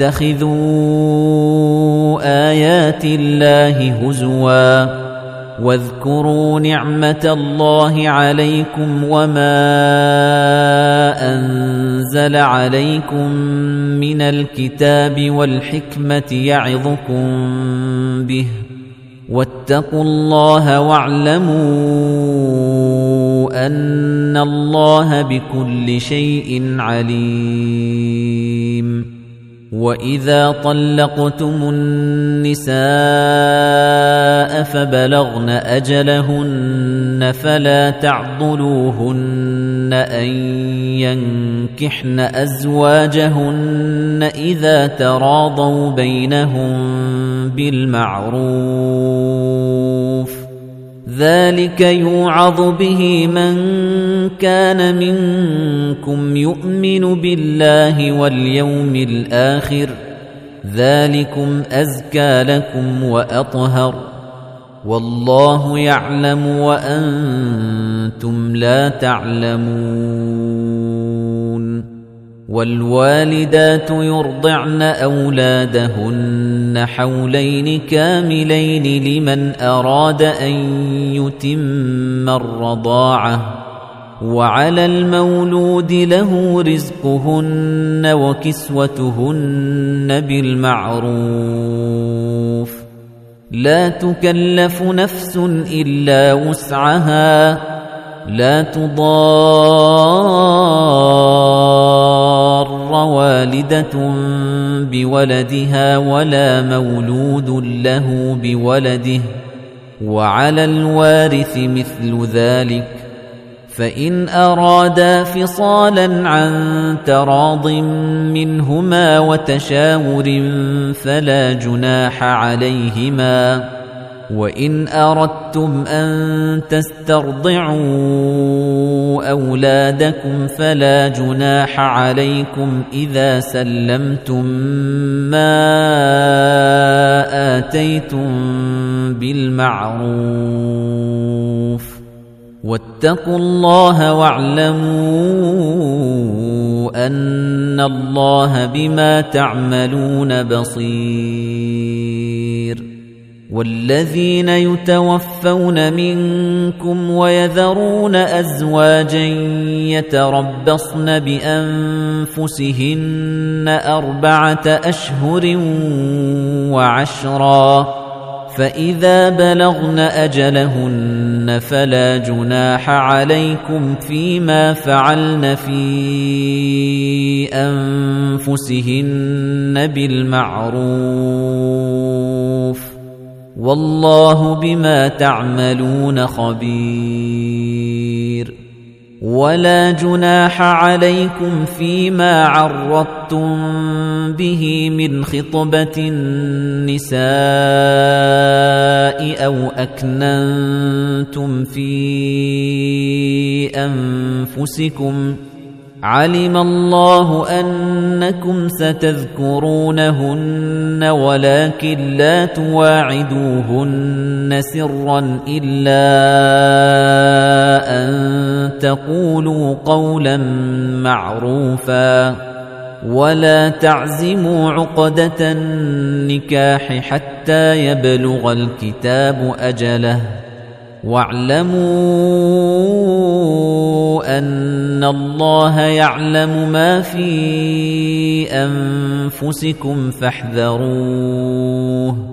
تتخذوا آيات الله هزوا واذكروا نعمة الله عليكم وما أنزل عليكم من الكتاب والحكمة يعظكم به واتقوا الله واعلموا أن الله بكل شيء عليم وَإِذَا طَلَّقْتُمُ النِّسَاءَ فَبَلَغْنَ أَجَلَهُنَّ فَلَا تَعْضُلُوهُنَّ أَن يَنكِحْنَ أَزْوَاجَهُنَّ إِذَا تَرَاضَوْا بَيْنَهُم بِالْمَعْرُوفِ ذَلِكَ يُوعَظُ بِهِ مَن كَانَ مِنكُمْ يُؤْمِنُ بِاللَّهِ وَالْيَوْمِ الْآخِرِ ذَلِكُمْ أَزْكَى لَكُمْ وَأَطْهَرُ وَاللَّهُ يَعْلَمُ وَأَنتُمْ لَا تَعْلَمُونَ وَالْوَالِدَاتُ يُرْضِعْنَ أَوْلَادَهُنَّ حَوْلَيْنِ كَامِلَيْنِ لِمَنْ أَرَادَ أَن يُتِمَّ الرَّضَاعَةَ وَعَلَى الْمَوْلُودِ لَهُ رِزْقُهُنَّ وَكِسْوَتُهُنَّ بِالْمَعْرُوفِ لَا تُكَلَّفُ نَفْسٌ إِلَّا وُسْعَهَا لَا تُضَارَّ وَالِدَةٌ بِوَلَدِهَا وَلَا مَوْلُودٌ لَهُ بِوَلَدِهِ وَعَلَى الْوَارِثِ مِثْلُ ذَلِكَ فَإِنْ أَرَادَا فِصَالًا عَن تَرَاضٍ مِنْهُمَا وَتَشَاوُرٍ فَلَا جُنَاحَ عَلَيْهِمَا وَإِنْ أَرَدتُّمْ أَن تَسْتَرْضِعُوا أَوْلَادَكُمْ فَلَا جُنَاحَ عَلَيْكُمْ إِذَا سَلَّمْتُم مَّا آتَيْتُم بِالْمَعْرُوفِ وَاتَّقُوا اللَّهَ وَاعْلَمُوا أَنَّ اللَّهَ بِمَا تَعْمَلُونَ بَصِيرٌ وَالَّذِينَ يُتَوَفَّوْنَ مِنكُمْ وَيَذَرُونَ أَزْوَاجًا يَتَرَبَّصْنَ بِأَنفُسِهِنَّ أَرْبَعَةَ أَشْهُرٍ وَعَشْرًا فَإِذَا بَلَغْنَ أَجَلَهُنَّ فَلَا جُنَاحَ عَلَيْكُمْ فِيمَا فَعَلْنَ فِي أَنفُسِهِنَّ بِالْمَعْرُوفِ وَاللَّهُ بِمَا تَعْمَلُونَ خَبِيرٌ ولا جناح عليكم فيما عرضتم به من خطبة النساء أو أكننتم في أنفسكم علم الله أنكم ستذكرونهن ولكن لا تواعدوهن سرا إلا أن تقولوا قولا معروفا ولا تعزموا عقدة النكاح حتى يبلغ الكتاب أجله واعلموا أن الله يعلم ما في أنفسكم فاحذروه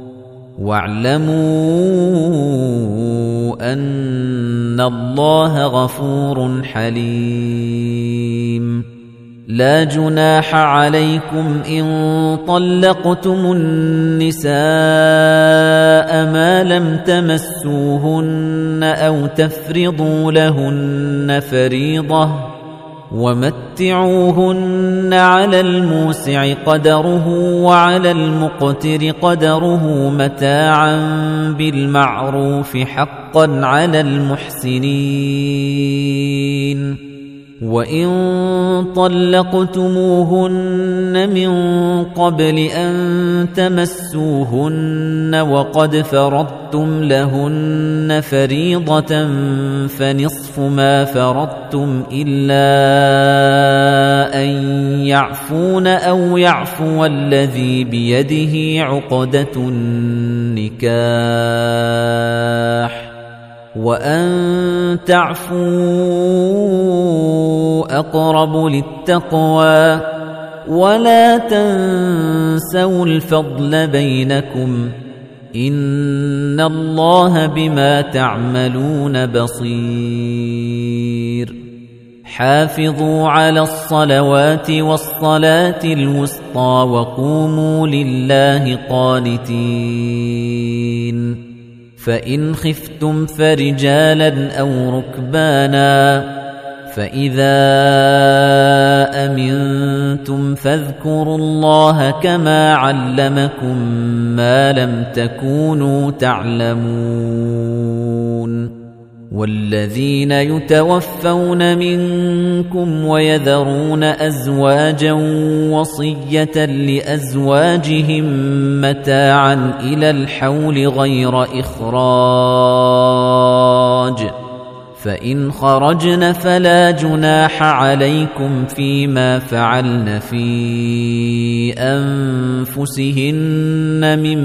واعلموا أن الله غفور حليم لا جناح عليكم إن طلقتم النساء ما لم تمسوهن أو تفرضوا لهن فريضة ومتعوهن على الموسع قدره وعلى المقتر قدره متاعا بالمعروف حقا على المحسنين وإن طلقتموهن من قبل أن تمسوهن وقد فرضتم لهن فريضة فنصف ما فرضتم إلا أن يعفون أو يعفو الذي بيده عقدة النكاح وأن تعفوا أقرب للتقوى ولا تنسوا الفضل بينكم إن الله بما تعملون بصير حافظوا على الصلوات والصلاة الوسطى وقوموا لله قانتين فإن خفتم فرجالا أو ركبانا فإذا أمنتم فاذكروا الله كما علمكم ما لم تكونوا تعلمون والذين يتوفون منكم ويذرون أزواجا وصية لأزواجهم متاعا إلى الحول غير إخراج فإن خرجن فلا جناح عليكم فيما فعلن في أنفسهن من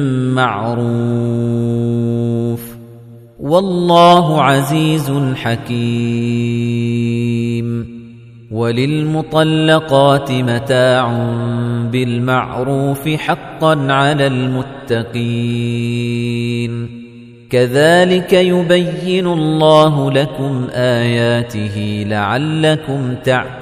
معروف والله عزيز حكيم وللمطلقات متاع بالمعروف حقا على المتقين كذلك يبين الله لكم آياته لعلكم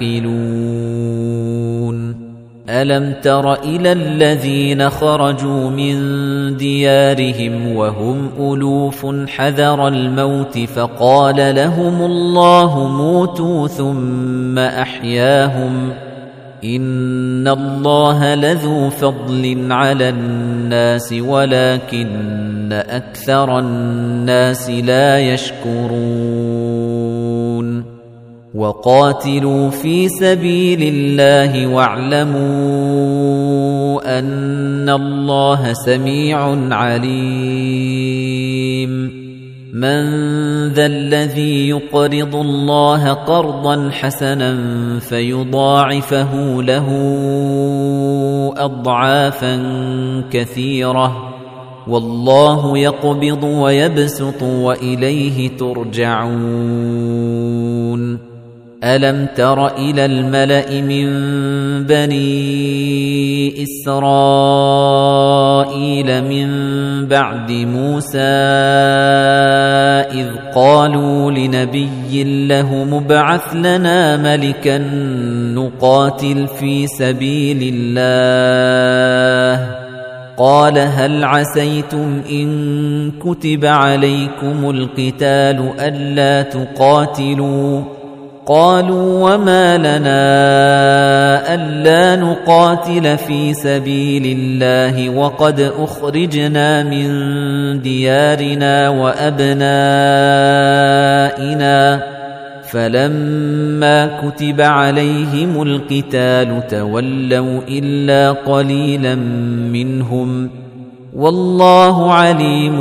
تعقلون ألم تر إلى الذين خرجوا من ديارهم وهم ألوف حذر الموت فقال لهم الله موتوا ثم أحياهم إن الله لذو فضل على الناس ولكن أكثر الناس لا يشكرون وقاتلوا في سبيل الله واعلموا أن الله سميع عليم من ذا الذي يقرض الله قرضا حسنا فيضاعفه له أضعافا كثيرة والله يقبض ويبسط وإليه ترجعون ألم تر إلى الملأ من بني إسرائيل من بعد موسى إذ قالوا لنبي له مبعث لنا ملكا نقاتل في سبيل الله قال هل عسيتم إن كتب عليكم القتال ألا تقاتلوا قالوا وما لنا ألا نقاتل في سبيل الله وقد أخرجنا من ديارنا وأبنائنا فلما كتب عليهم القتال تولوا إلا قليلا منهم والله عليم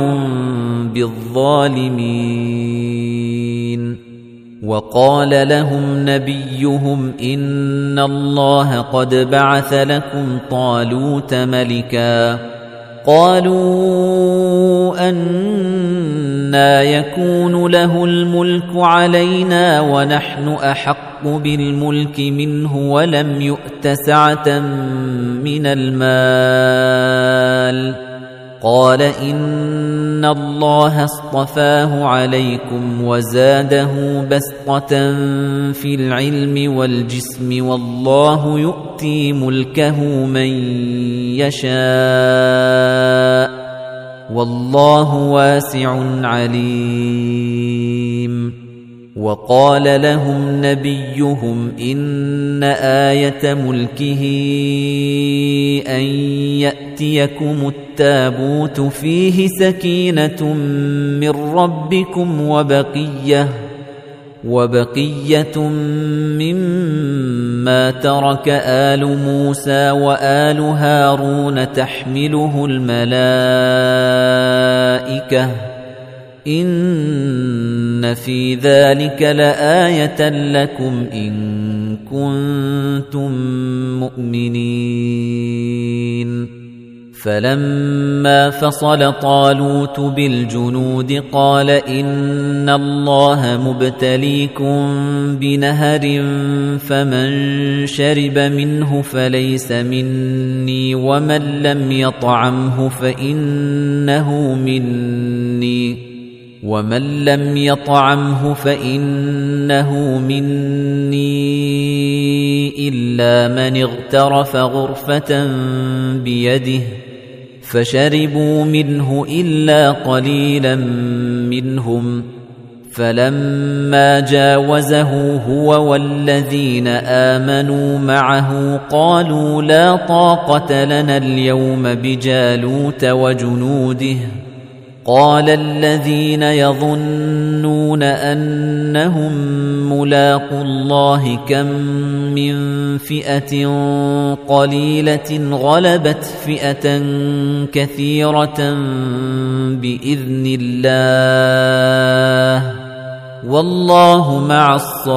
بالظالمين. وقال لهم نبيهم إن الله قد بعث لكم طالوت ملكا قالوا أنى يكون له الملك علينا ونحن أحق بالملك منه ولم يؤت سعة من المال قال إن الله اصطفاه عليكم وزاده بسطة في العلم والجسم والله يؤتي ملكه من يشاء والله واسع عليم. وقال لهم نبيهم إن آية ملكه أن يأتيكم التابوت فيه سكينة من ربكم وبقية وبقية مما ترك آل موسى وآل هارون تحمله الملائكة إن في ذلك لآية لكم إن كنتم مؤمنين. فلما فصل طالوت بالجنود قال إن الله مبتليكم بنهر فمن شرب منه فليس مني ومن لم يطعمه فإنه مني ومن لم يطعمه فإنه مني إلا من اغترف غرفة بيده فشربوا منه إلا قليلا منهم فلما جاوزه هو والذين آمنوا معه قالوا لا طاقة لنا اليوم بجالوت وجنوده قال الذين يظنون أنهم ملاقو الله كم من فئة قليلة غلبت فئة كثيرة بإذن الله والله مع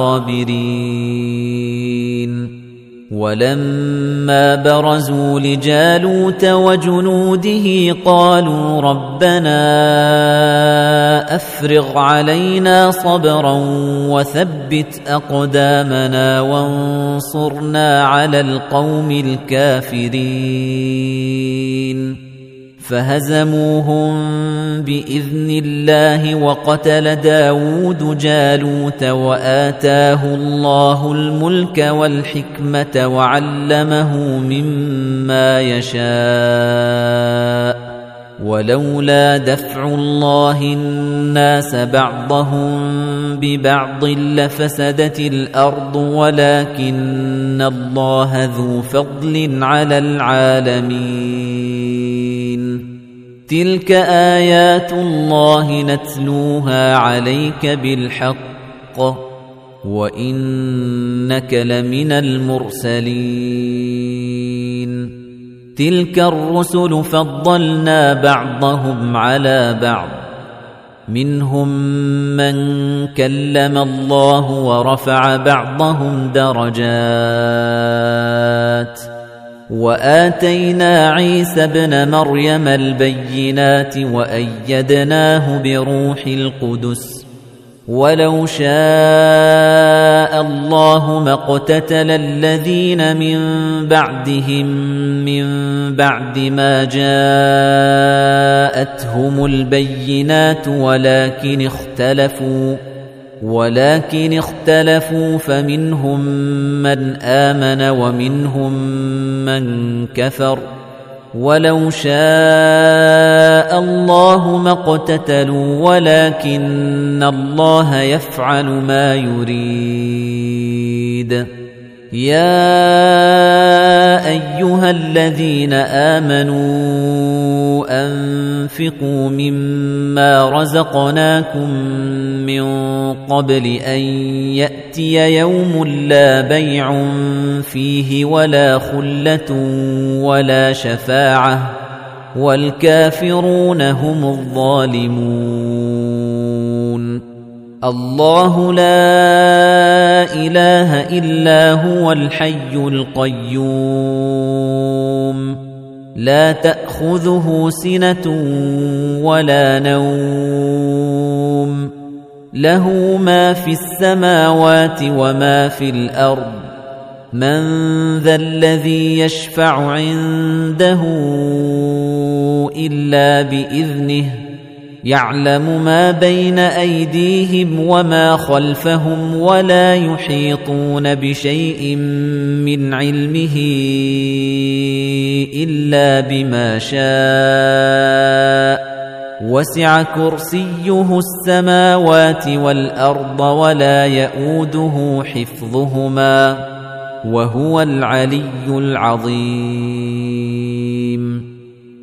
الصابرين. ولما برزوا لجالوت وجنوده قالوا ربنا أفرغ علينا صبرا وثبت أقدامنا وانصرنا على القوم الكافرين فهزموهم بإذن الله وقتل داود جالوت وآتاه الله الملك والحكمة وعلمه مما يشاء ولولا دفع الله الناس بعضهم ببعض لفسدت الأرض ولكن الله ذو فضل على العالمين. تلك آيات الله نتلوها عليك بالحق وإنك لمن المرسلين. تلك الرسل فضلنا بعضهم على بعض منهم من كلم الله ورفع بعضهم درجات وآتينا عيسى ابن مريم البينات وأيدناه بروح القدس ولو شاء الله ما اقتتل الذين من بعدهم من بعد ما جاءتهم البينات ولكن اختلفوا ولكن اختلفوا فمنهم من آمن ومنهم من كفر ولو شاء الله ما اقتتلوا ولكن الله يفعل ما يريد. يا أيها الذين آمنوا أنفقوا مما رزقناكم من قبل أن يأتي يوم لا بيع فيه ولا خلة ولا شفاعة والكافرون هم الظالمون. الله لا إله إلا هو الحي القيوم لا تأخذه سنة ولا نوم له ما في السماوات وما في الأرض من ذا الذي يشفع عنده إلا بإذنه يعلم ما بين أيديهم وما خلفهم ولا يحيطون بشيء من علمه إلا بما شاء وسع كرسيه السماوات والأرض ولا يؤوده حفظهما وهو العلي العظيم.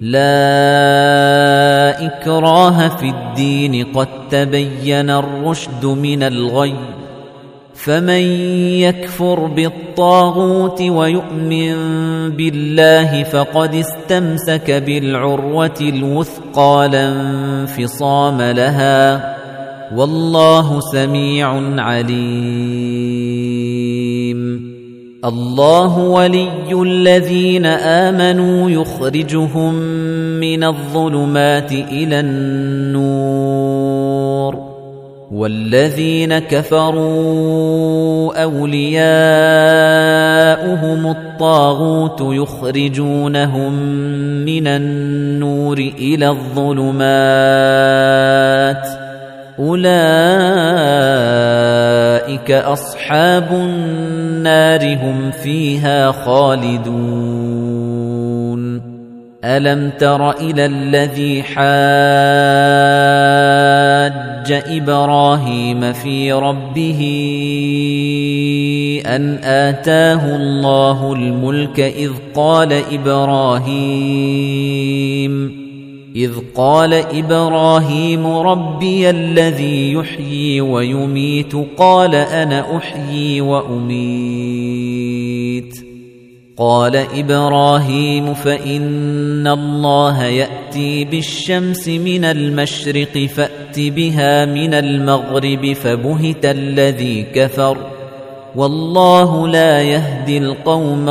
لا إكراه في الدين قد تبين الرشد من الغي فمن يكفر بالطاغوت ويؤمن بالله فقد استمسك بالعروة الوثقى لا انفصام لها والله سميع عليم. الله ولي الذين آمنوا يخرجهم من الظلمات إلى النور والذين كفروا أولياؤهم الطاغوت يخرجونهم من النور إلى الظلمات أولئك أصحاب النار هم فيها خالدون. ألم تر إلى الذي حاج إبراهيم في ربه أن آتاه الله الملك إذ قال إبراهيم إذ قال إبراهيم ربي الذي يحيي ويميت قال أنا أحيي وأميت قال إبراهيم فإن الله يأتي بالشمس من المشرق فأت بها من المغرب فبهت الذي كفر والله لا يهدي القوم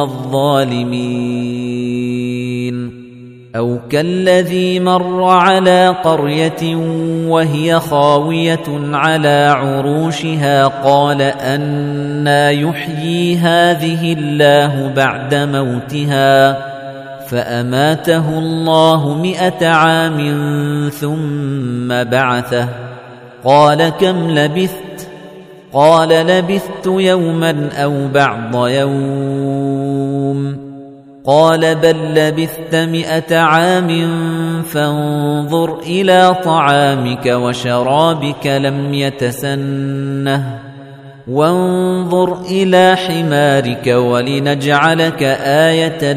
الظالمين. أو كالذي مر على قرية وهي خاوية على عروشها قال أنى يحيي هذه الله بعد موتها فأماته الله مئة عام ثم بعثه قال كم لبثت قال لبثت يوما أو بعض يوم قال بل لبثت مئة عام فانظر إلى طعامك وشرابك لم يتسنه وانظر إلى حمارك ولنجعلك آية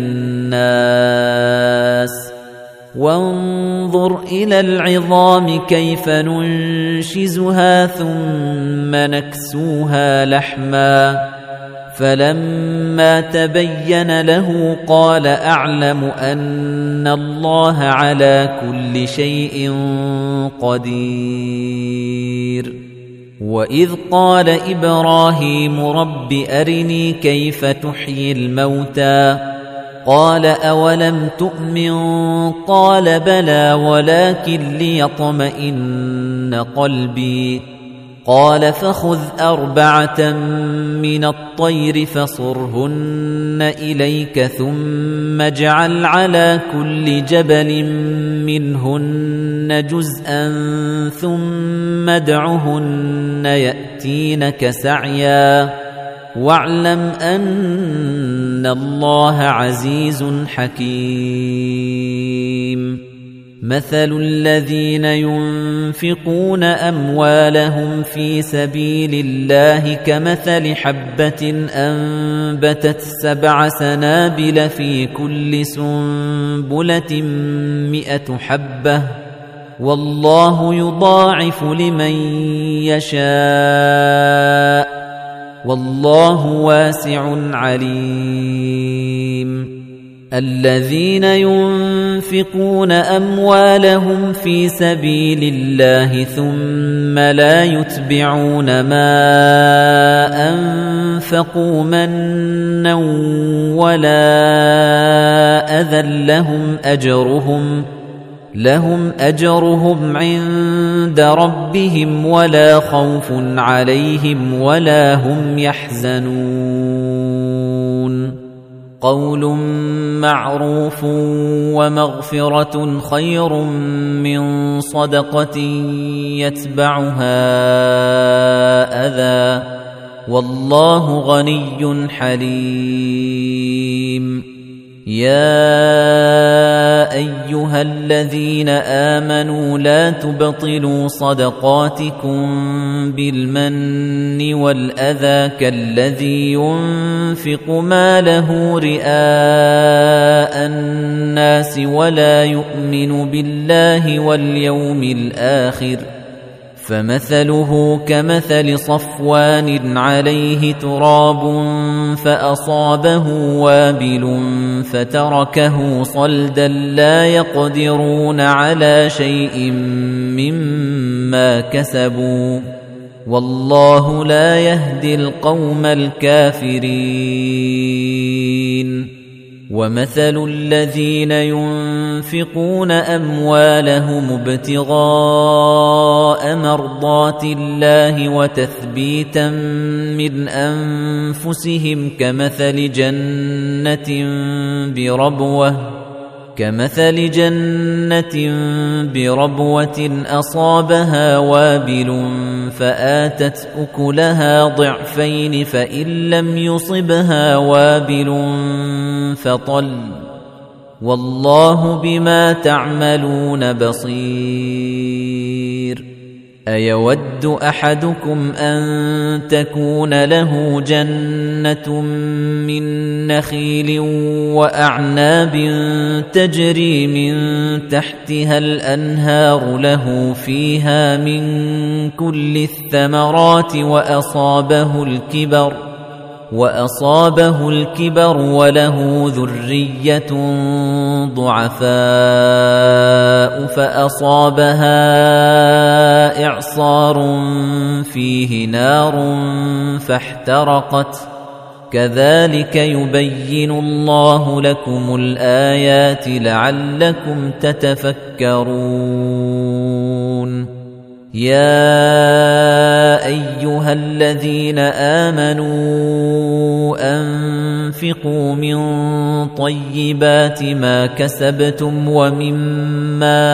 للناس وانظر إلى العظام كيف ننشزها ثم نكسوها لحما فلما تبين له قال أعلم أن الله على كل شيء قدير. وإذ قال إبراهيم رب أرني كيف تحيي الموتى قال أولم تؤمن قال بلى ولكن ليطمئن قلبي قال فخذ أربعة من الطير فصرهن إليك ثم اجعل على كل جبل منهن جزءا ثم ادعهن يأتينك سعيا واعلم أن الله عزيز حكيم مثل الذين ينفقون أموالهم في سبيل الله كمثل حبة أنبتت سبع سنابل في كل سنبلة مئة حبة والله يضاعف لمن يشاء والله واسع عليم الذين ينفقون أموالهم في سبيل الله ثم لا يتبعون ما أنفقوا منا ولا أذى لهم أجرهم لهم أجرهم عند ربهم ولا خوف عليهم ولا هم يحزنون قول معروف ومغفرة خير من صدقة يتبعها أذى والله غني حليم يا أيها الذين آمنوا لا تبطلوا صدقاتكم بالمن والأذى كالذي ينفق ماله رئاء الناس ولا يؤمن بالله واليوم الآخر فمثله كمثل صفوان عليه تراب فأصابه وابل فتركه صلدا لا يقدرون على شيء مما كسبوا والله لا يهدي القوم الكافرين ومثل الذين ينفقون أموالهم ابتغاء مرضات الله وتثبيتا من أنفسهم كمثل جنة بربوة كمثل جنة بربوة أصابها وابل فآتت أكلها ضعفين فإن لم يصبها وابل فطل والله بما تعملون بصير أيود أحدكم أن تكون له جنة من نخيل وأعناب تجري من تحتها الأنهار له فيها من كل الثمرات وأصابه الكبر وأصابه الكبر وله ذرية ضعفاء فأصابها إعصار فيه نار فاحترقت كذلك يبين الله لكم الآيات لعلكم تتفكرون يا أيها الذين آمنوا أنفقوا من طيبات ما كسبتم ومما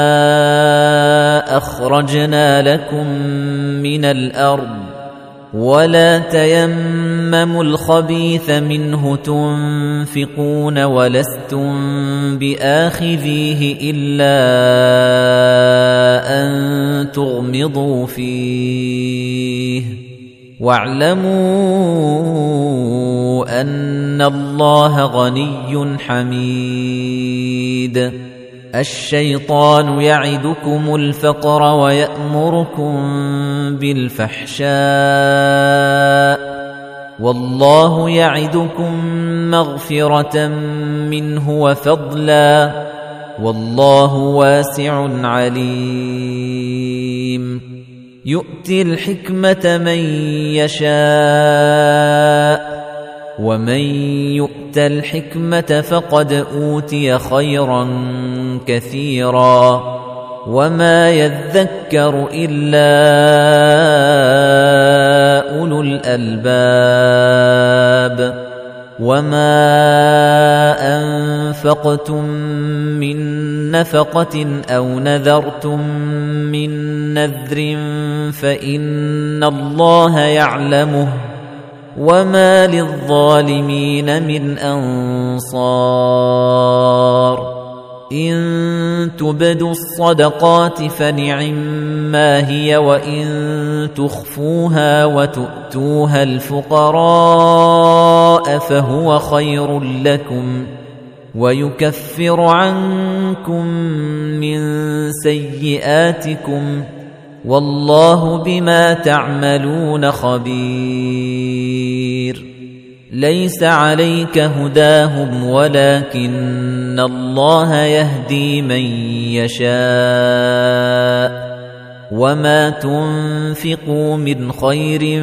أخرجنا لكم من الأرض ولا تيمموا الخبيث منه تنفقون ولستم بآخذيه إلا أن تغمضوا فيه واعلموا أن الله غني حميد الشيطان يعدكم الفقر ويأمركم بالفحشاء والله يعدكم مغفرة منه وفضلا والله واسع عليم يؤتي الحكمة من يشاء ومن يؤت الحكمة فقد أوتي خيرا كثيرا وما يذكر إلا أولو الألباب وما أنفقتم من نفقة أو نذرتم من نذر فإن الله يعلمه وما للظالمين من أنصار إن تبدوا الصدقات فنعما هي وإن تخفوها وتؤتوها الفقراء فهو خير لكم ويكفر عنكم من سيئاتكم والله بما تعملون خبير ليس عليك هداهم ولكن الله يهدي من يشاء وما تنفقوا من خير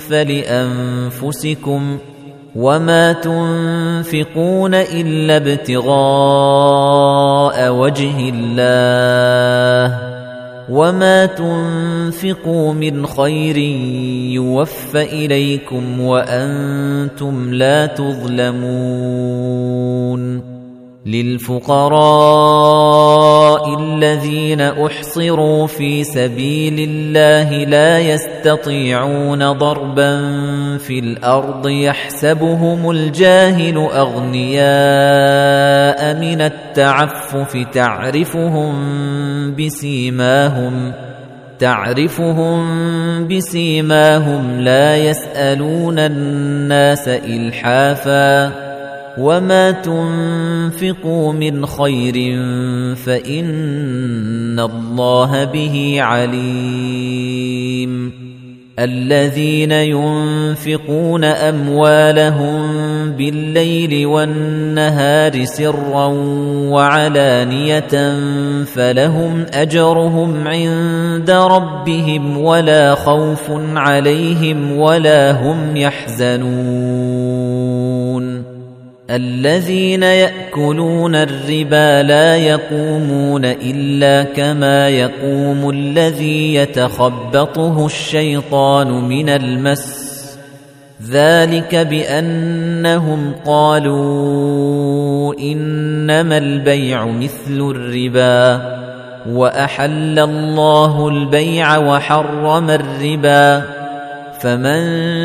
فلأنفسكم وما تنفقون إلا ابتغاء وجه الله وما تنفقوا من خير يوفى إليكم وأنتم لا تظلمون للفقراء الذين أحصروا في سبيل الله لا يستطيعون ضربا في الأرض يحسبهم الجاهل أغنياء من التعفف تعرفهم بسيماهم تعرفهم بسيماهم لا يسألون الناس إلحافا وما تنفقوا من خير فإن الله به عليم الذين ينفقون أموالهم بالليل والنهار سرا وعلانية فلهم أجرهم عند ربهم ولا خوف عليهم ولا هم يحزنون الذين يأكلون الربا لا يقومون إلا كما يقوم الذي يتخبطه الشيطان من المس ذلك بأنهم قالوا إنما البيع مثل الربا وأحل الله البيع وحرم الربا فمن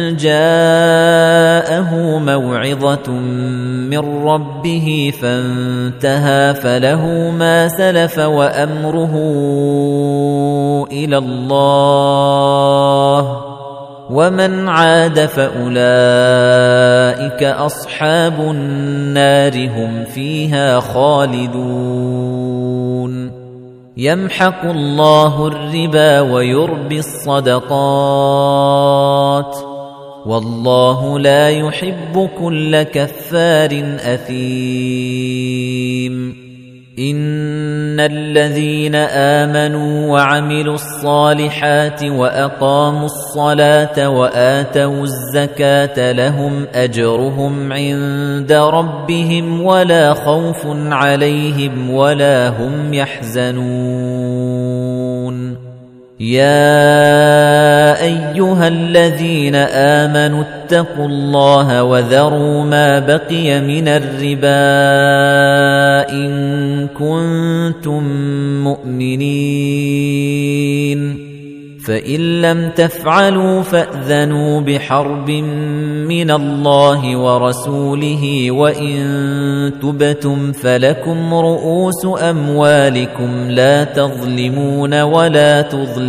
جاءه موعظة من ربه فانتهى فله ما سلف وأمره إلى الله ومن عاد فأولئك أصحاب النار هم فيها خالدون يمحق الله الربا ويربي الصدقات والله لا يحب كل كفار أثيم إن الذين آمنوا وعملوا الصالحات وأقاموا الصلاة وآتوا الزكاة لهم أجرهم عند ربهم ولا خوف عليهم ولا هم يحزنون يا أيها الذين آمنوا اتقوا الله وذروا ما بقي من الربا إن كنتم مؤمنين فإن لم تفعلوا فأذنوا بحرب من الله ورسوله وإن تبتم فلكم رؤوس أموالكم لا تظلمون ولا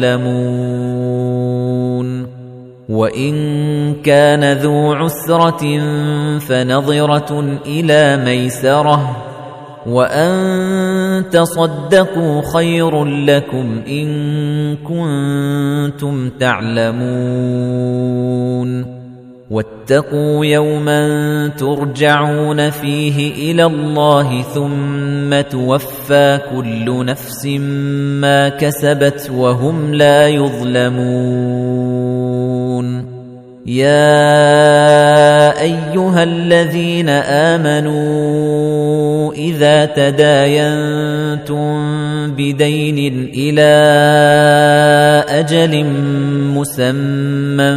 تظلمون وإن كان ذو عسرة فنظرة إلى ميسرة وأن تصدقوا خير لكم إن كنتم تعلمون واتقوا يوما ترجعون فيه إلى الله ثم توفى كل نفس ما كسبت وهم لا يظلمون يا أيها الذين آمنوا إذا تداينتم بدين إلى أجل مسمى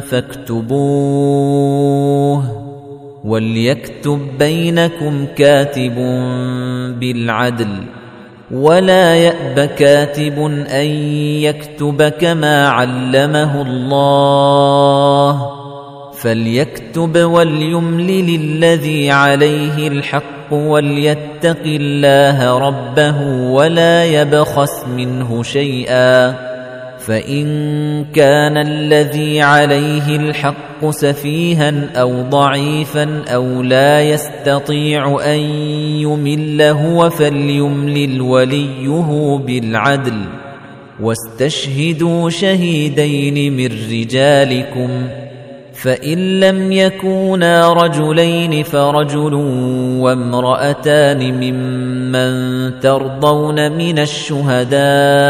فاكتبوه وليكتب بينكم كاتب بالعدل ولا يأب كاتب أن يكتب كما علمه الله فليكتب وليملل الذي عليه الحق وليتق الله ربه ولا يبخس منه شيئا فإن كان الذي عليه الحق سفيها أو ضعيفا أو لا يستطيع أن يمل هو فليملل وليه بالعدل واستشهدوا شهيدين من رجالكم فإن لم يكونا رجلين فرجل وامرأتان ممن ترضون من الشهداء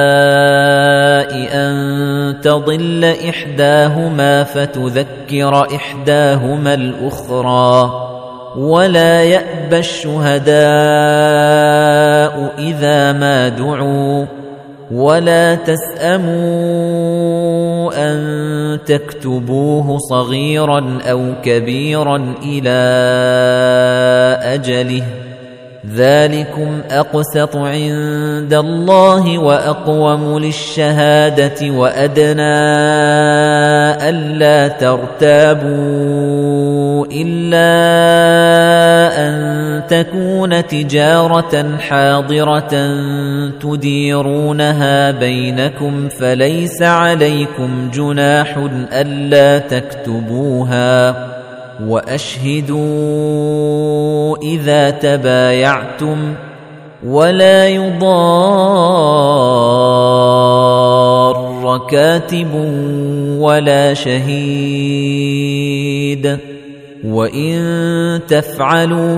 أن تضل إحداهما فتذكر إحداهما الأخرى ولا يأبى الشهداء إذا ما دعوا ولا تسأموا أن تكتبوه صغيرا أو كبيرا إلى أجله ذلكم أقسط عند الله وأقوم للشهادة وأدنى ألا ترتابوا إلا أن تكون تجارة حاضرة تديرونها بينكم فليس عليكم جناح ألا تكتبوها وأشهدوا إذا تبايعتم ولا يضار كاتب ولا شهيد وإن تفعلوا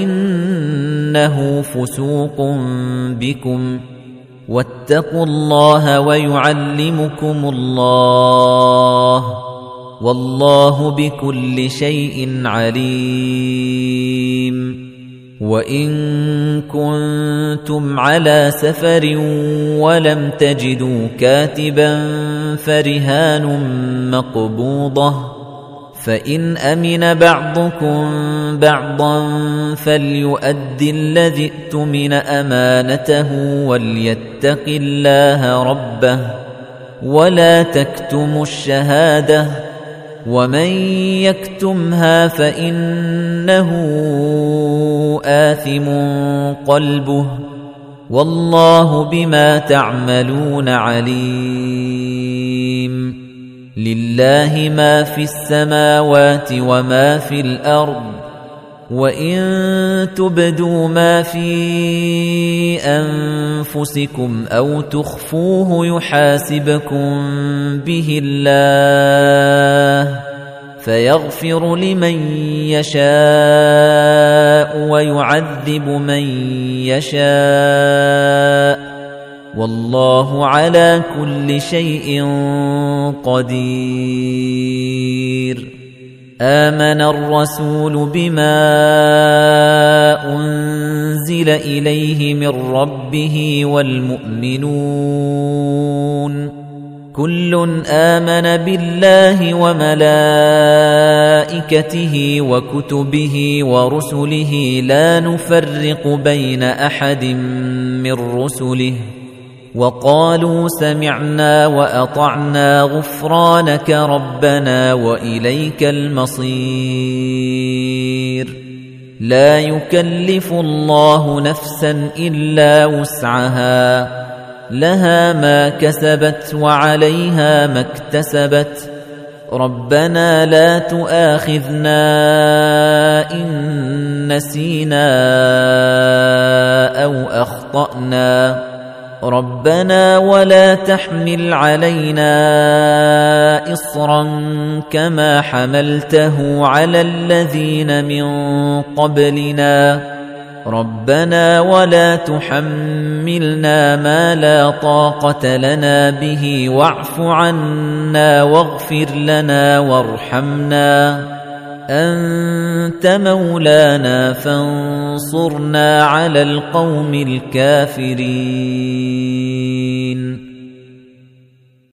فإنه فسوق بكم واتقوا الله ويعلمكم الله والله بكل شيء عليم وإن كنتم على سفر ولم تجدوا كاتبا فرهان مقبوضة فإن أمن بعضكم بعضا فليؤد الذي ائتمن أمانته وليتق الله ربه ولا تكتموا الشهادة ومن يكتمها فإنه آثم قلبه والله بما تعملون عليم لله ما في السماوات وما في الأرض وإن تبدوا ما في أنفسكم أو تخفوه يحاسبكم به الله فيغفر لمن يشاء ويعذب من يشاء والله على كل شيء قدير آمن الرسول بما أنزل إليه من ربه والمؤمنون كل آمن بالله وملائكته وكتبه ورسله لا نفرق بين أحد من رسله وقالوا سمعنا وأطعنا غفرانك ربنا وإليك المصير لا يكلف الله نفسا إلا وسعها لها ما كسبت وعليها ما اكتسبت ربنا لا تؤاخذنا إن نسينا أو أخطأنا ربنا ولا تحمل علينا إصرا كما حملته على الذين من قبلنا ربنا ولا تحملنا ما لا طاقة لنا به واعف عنا واغفر لنا وارحمنا أنت مولانا فانصرنا على القوم الكافرين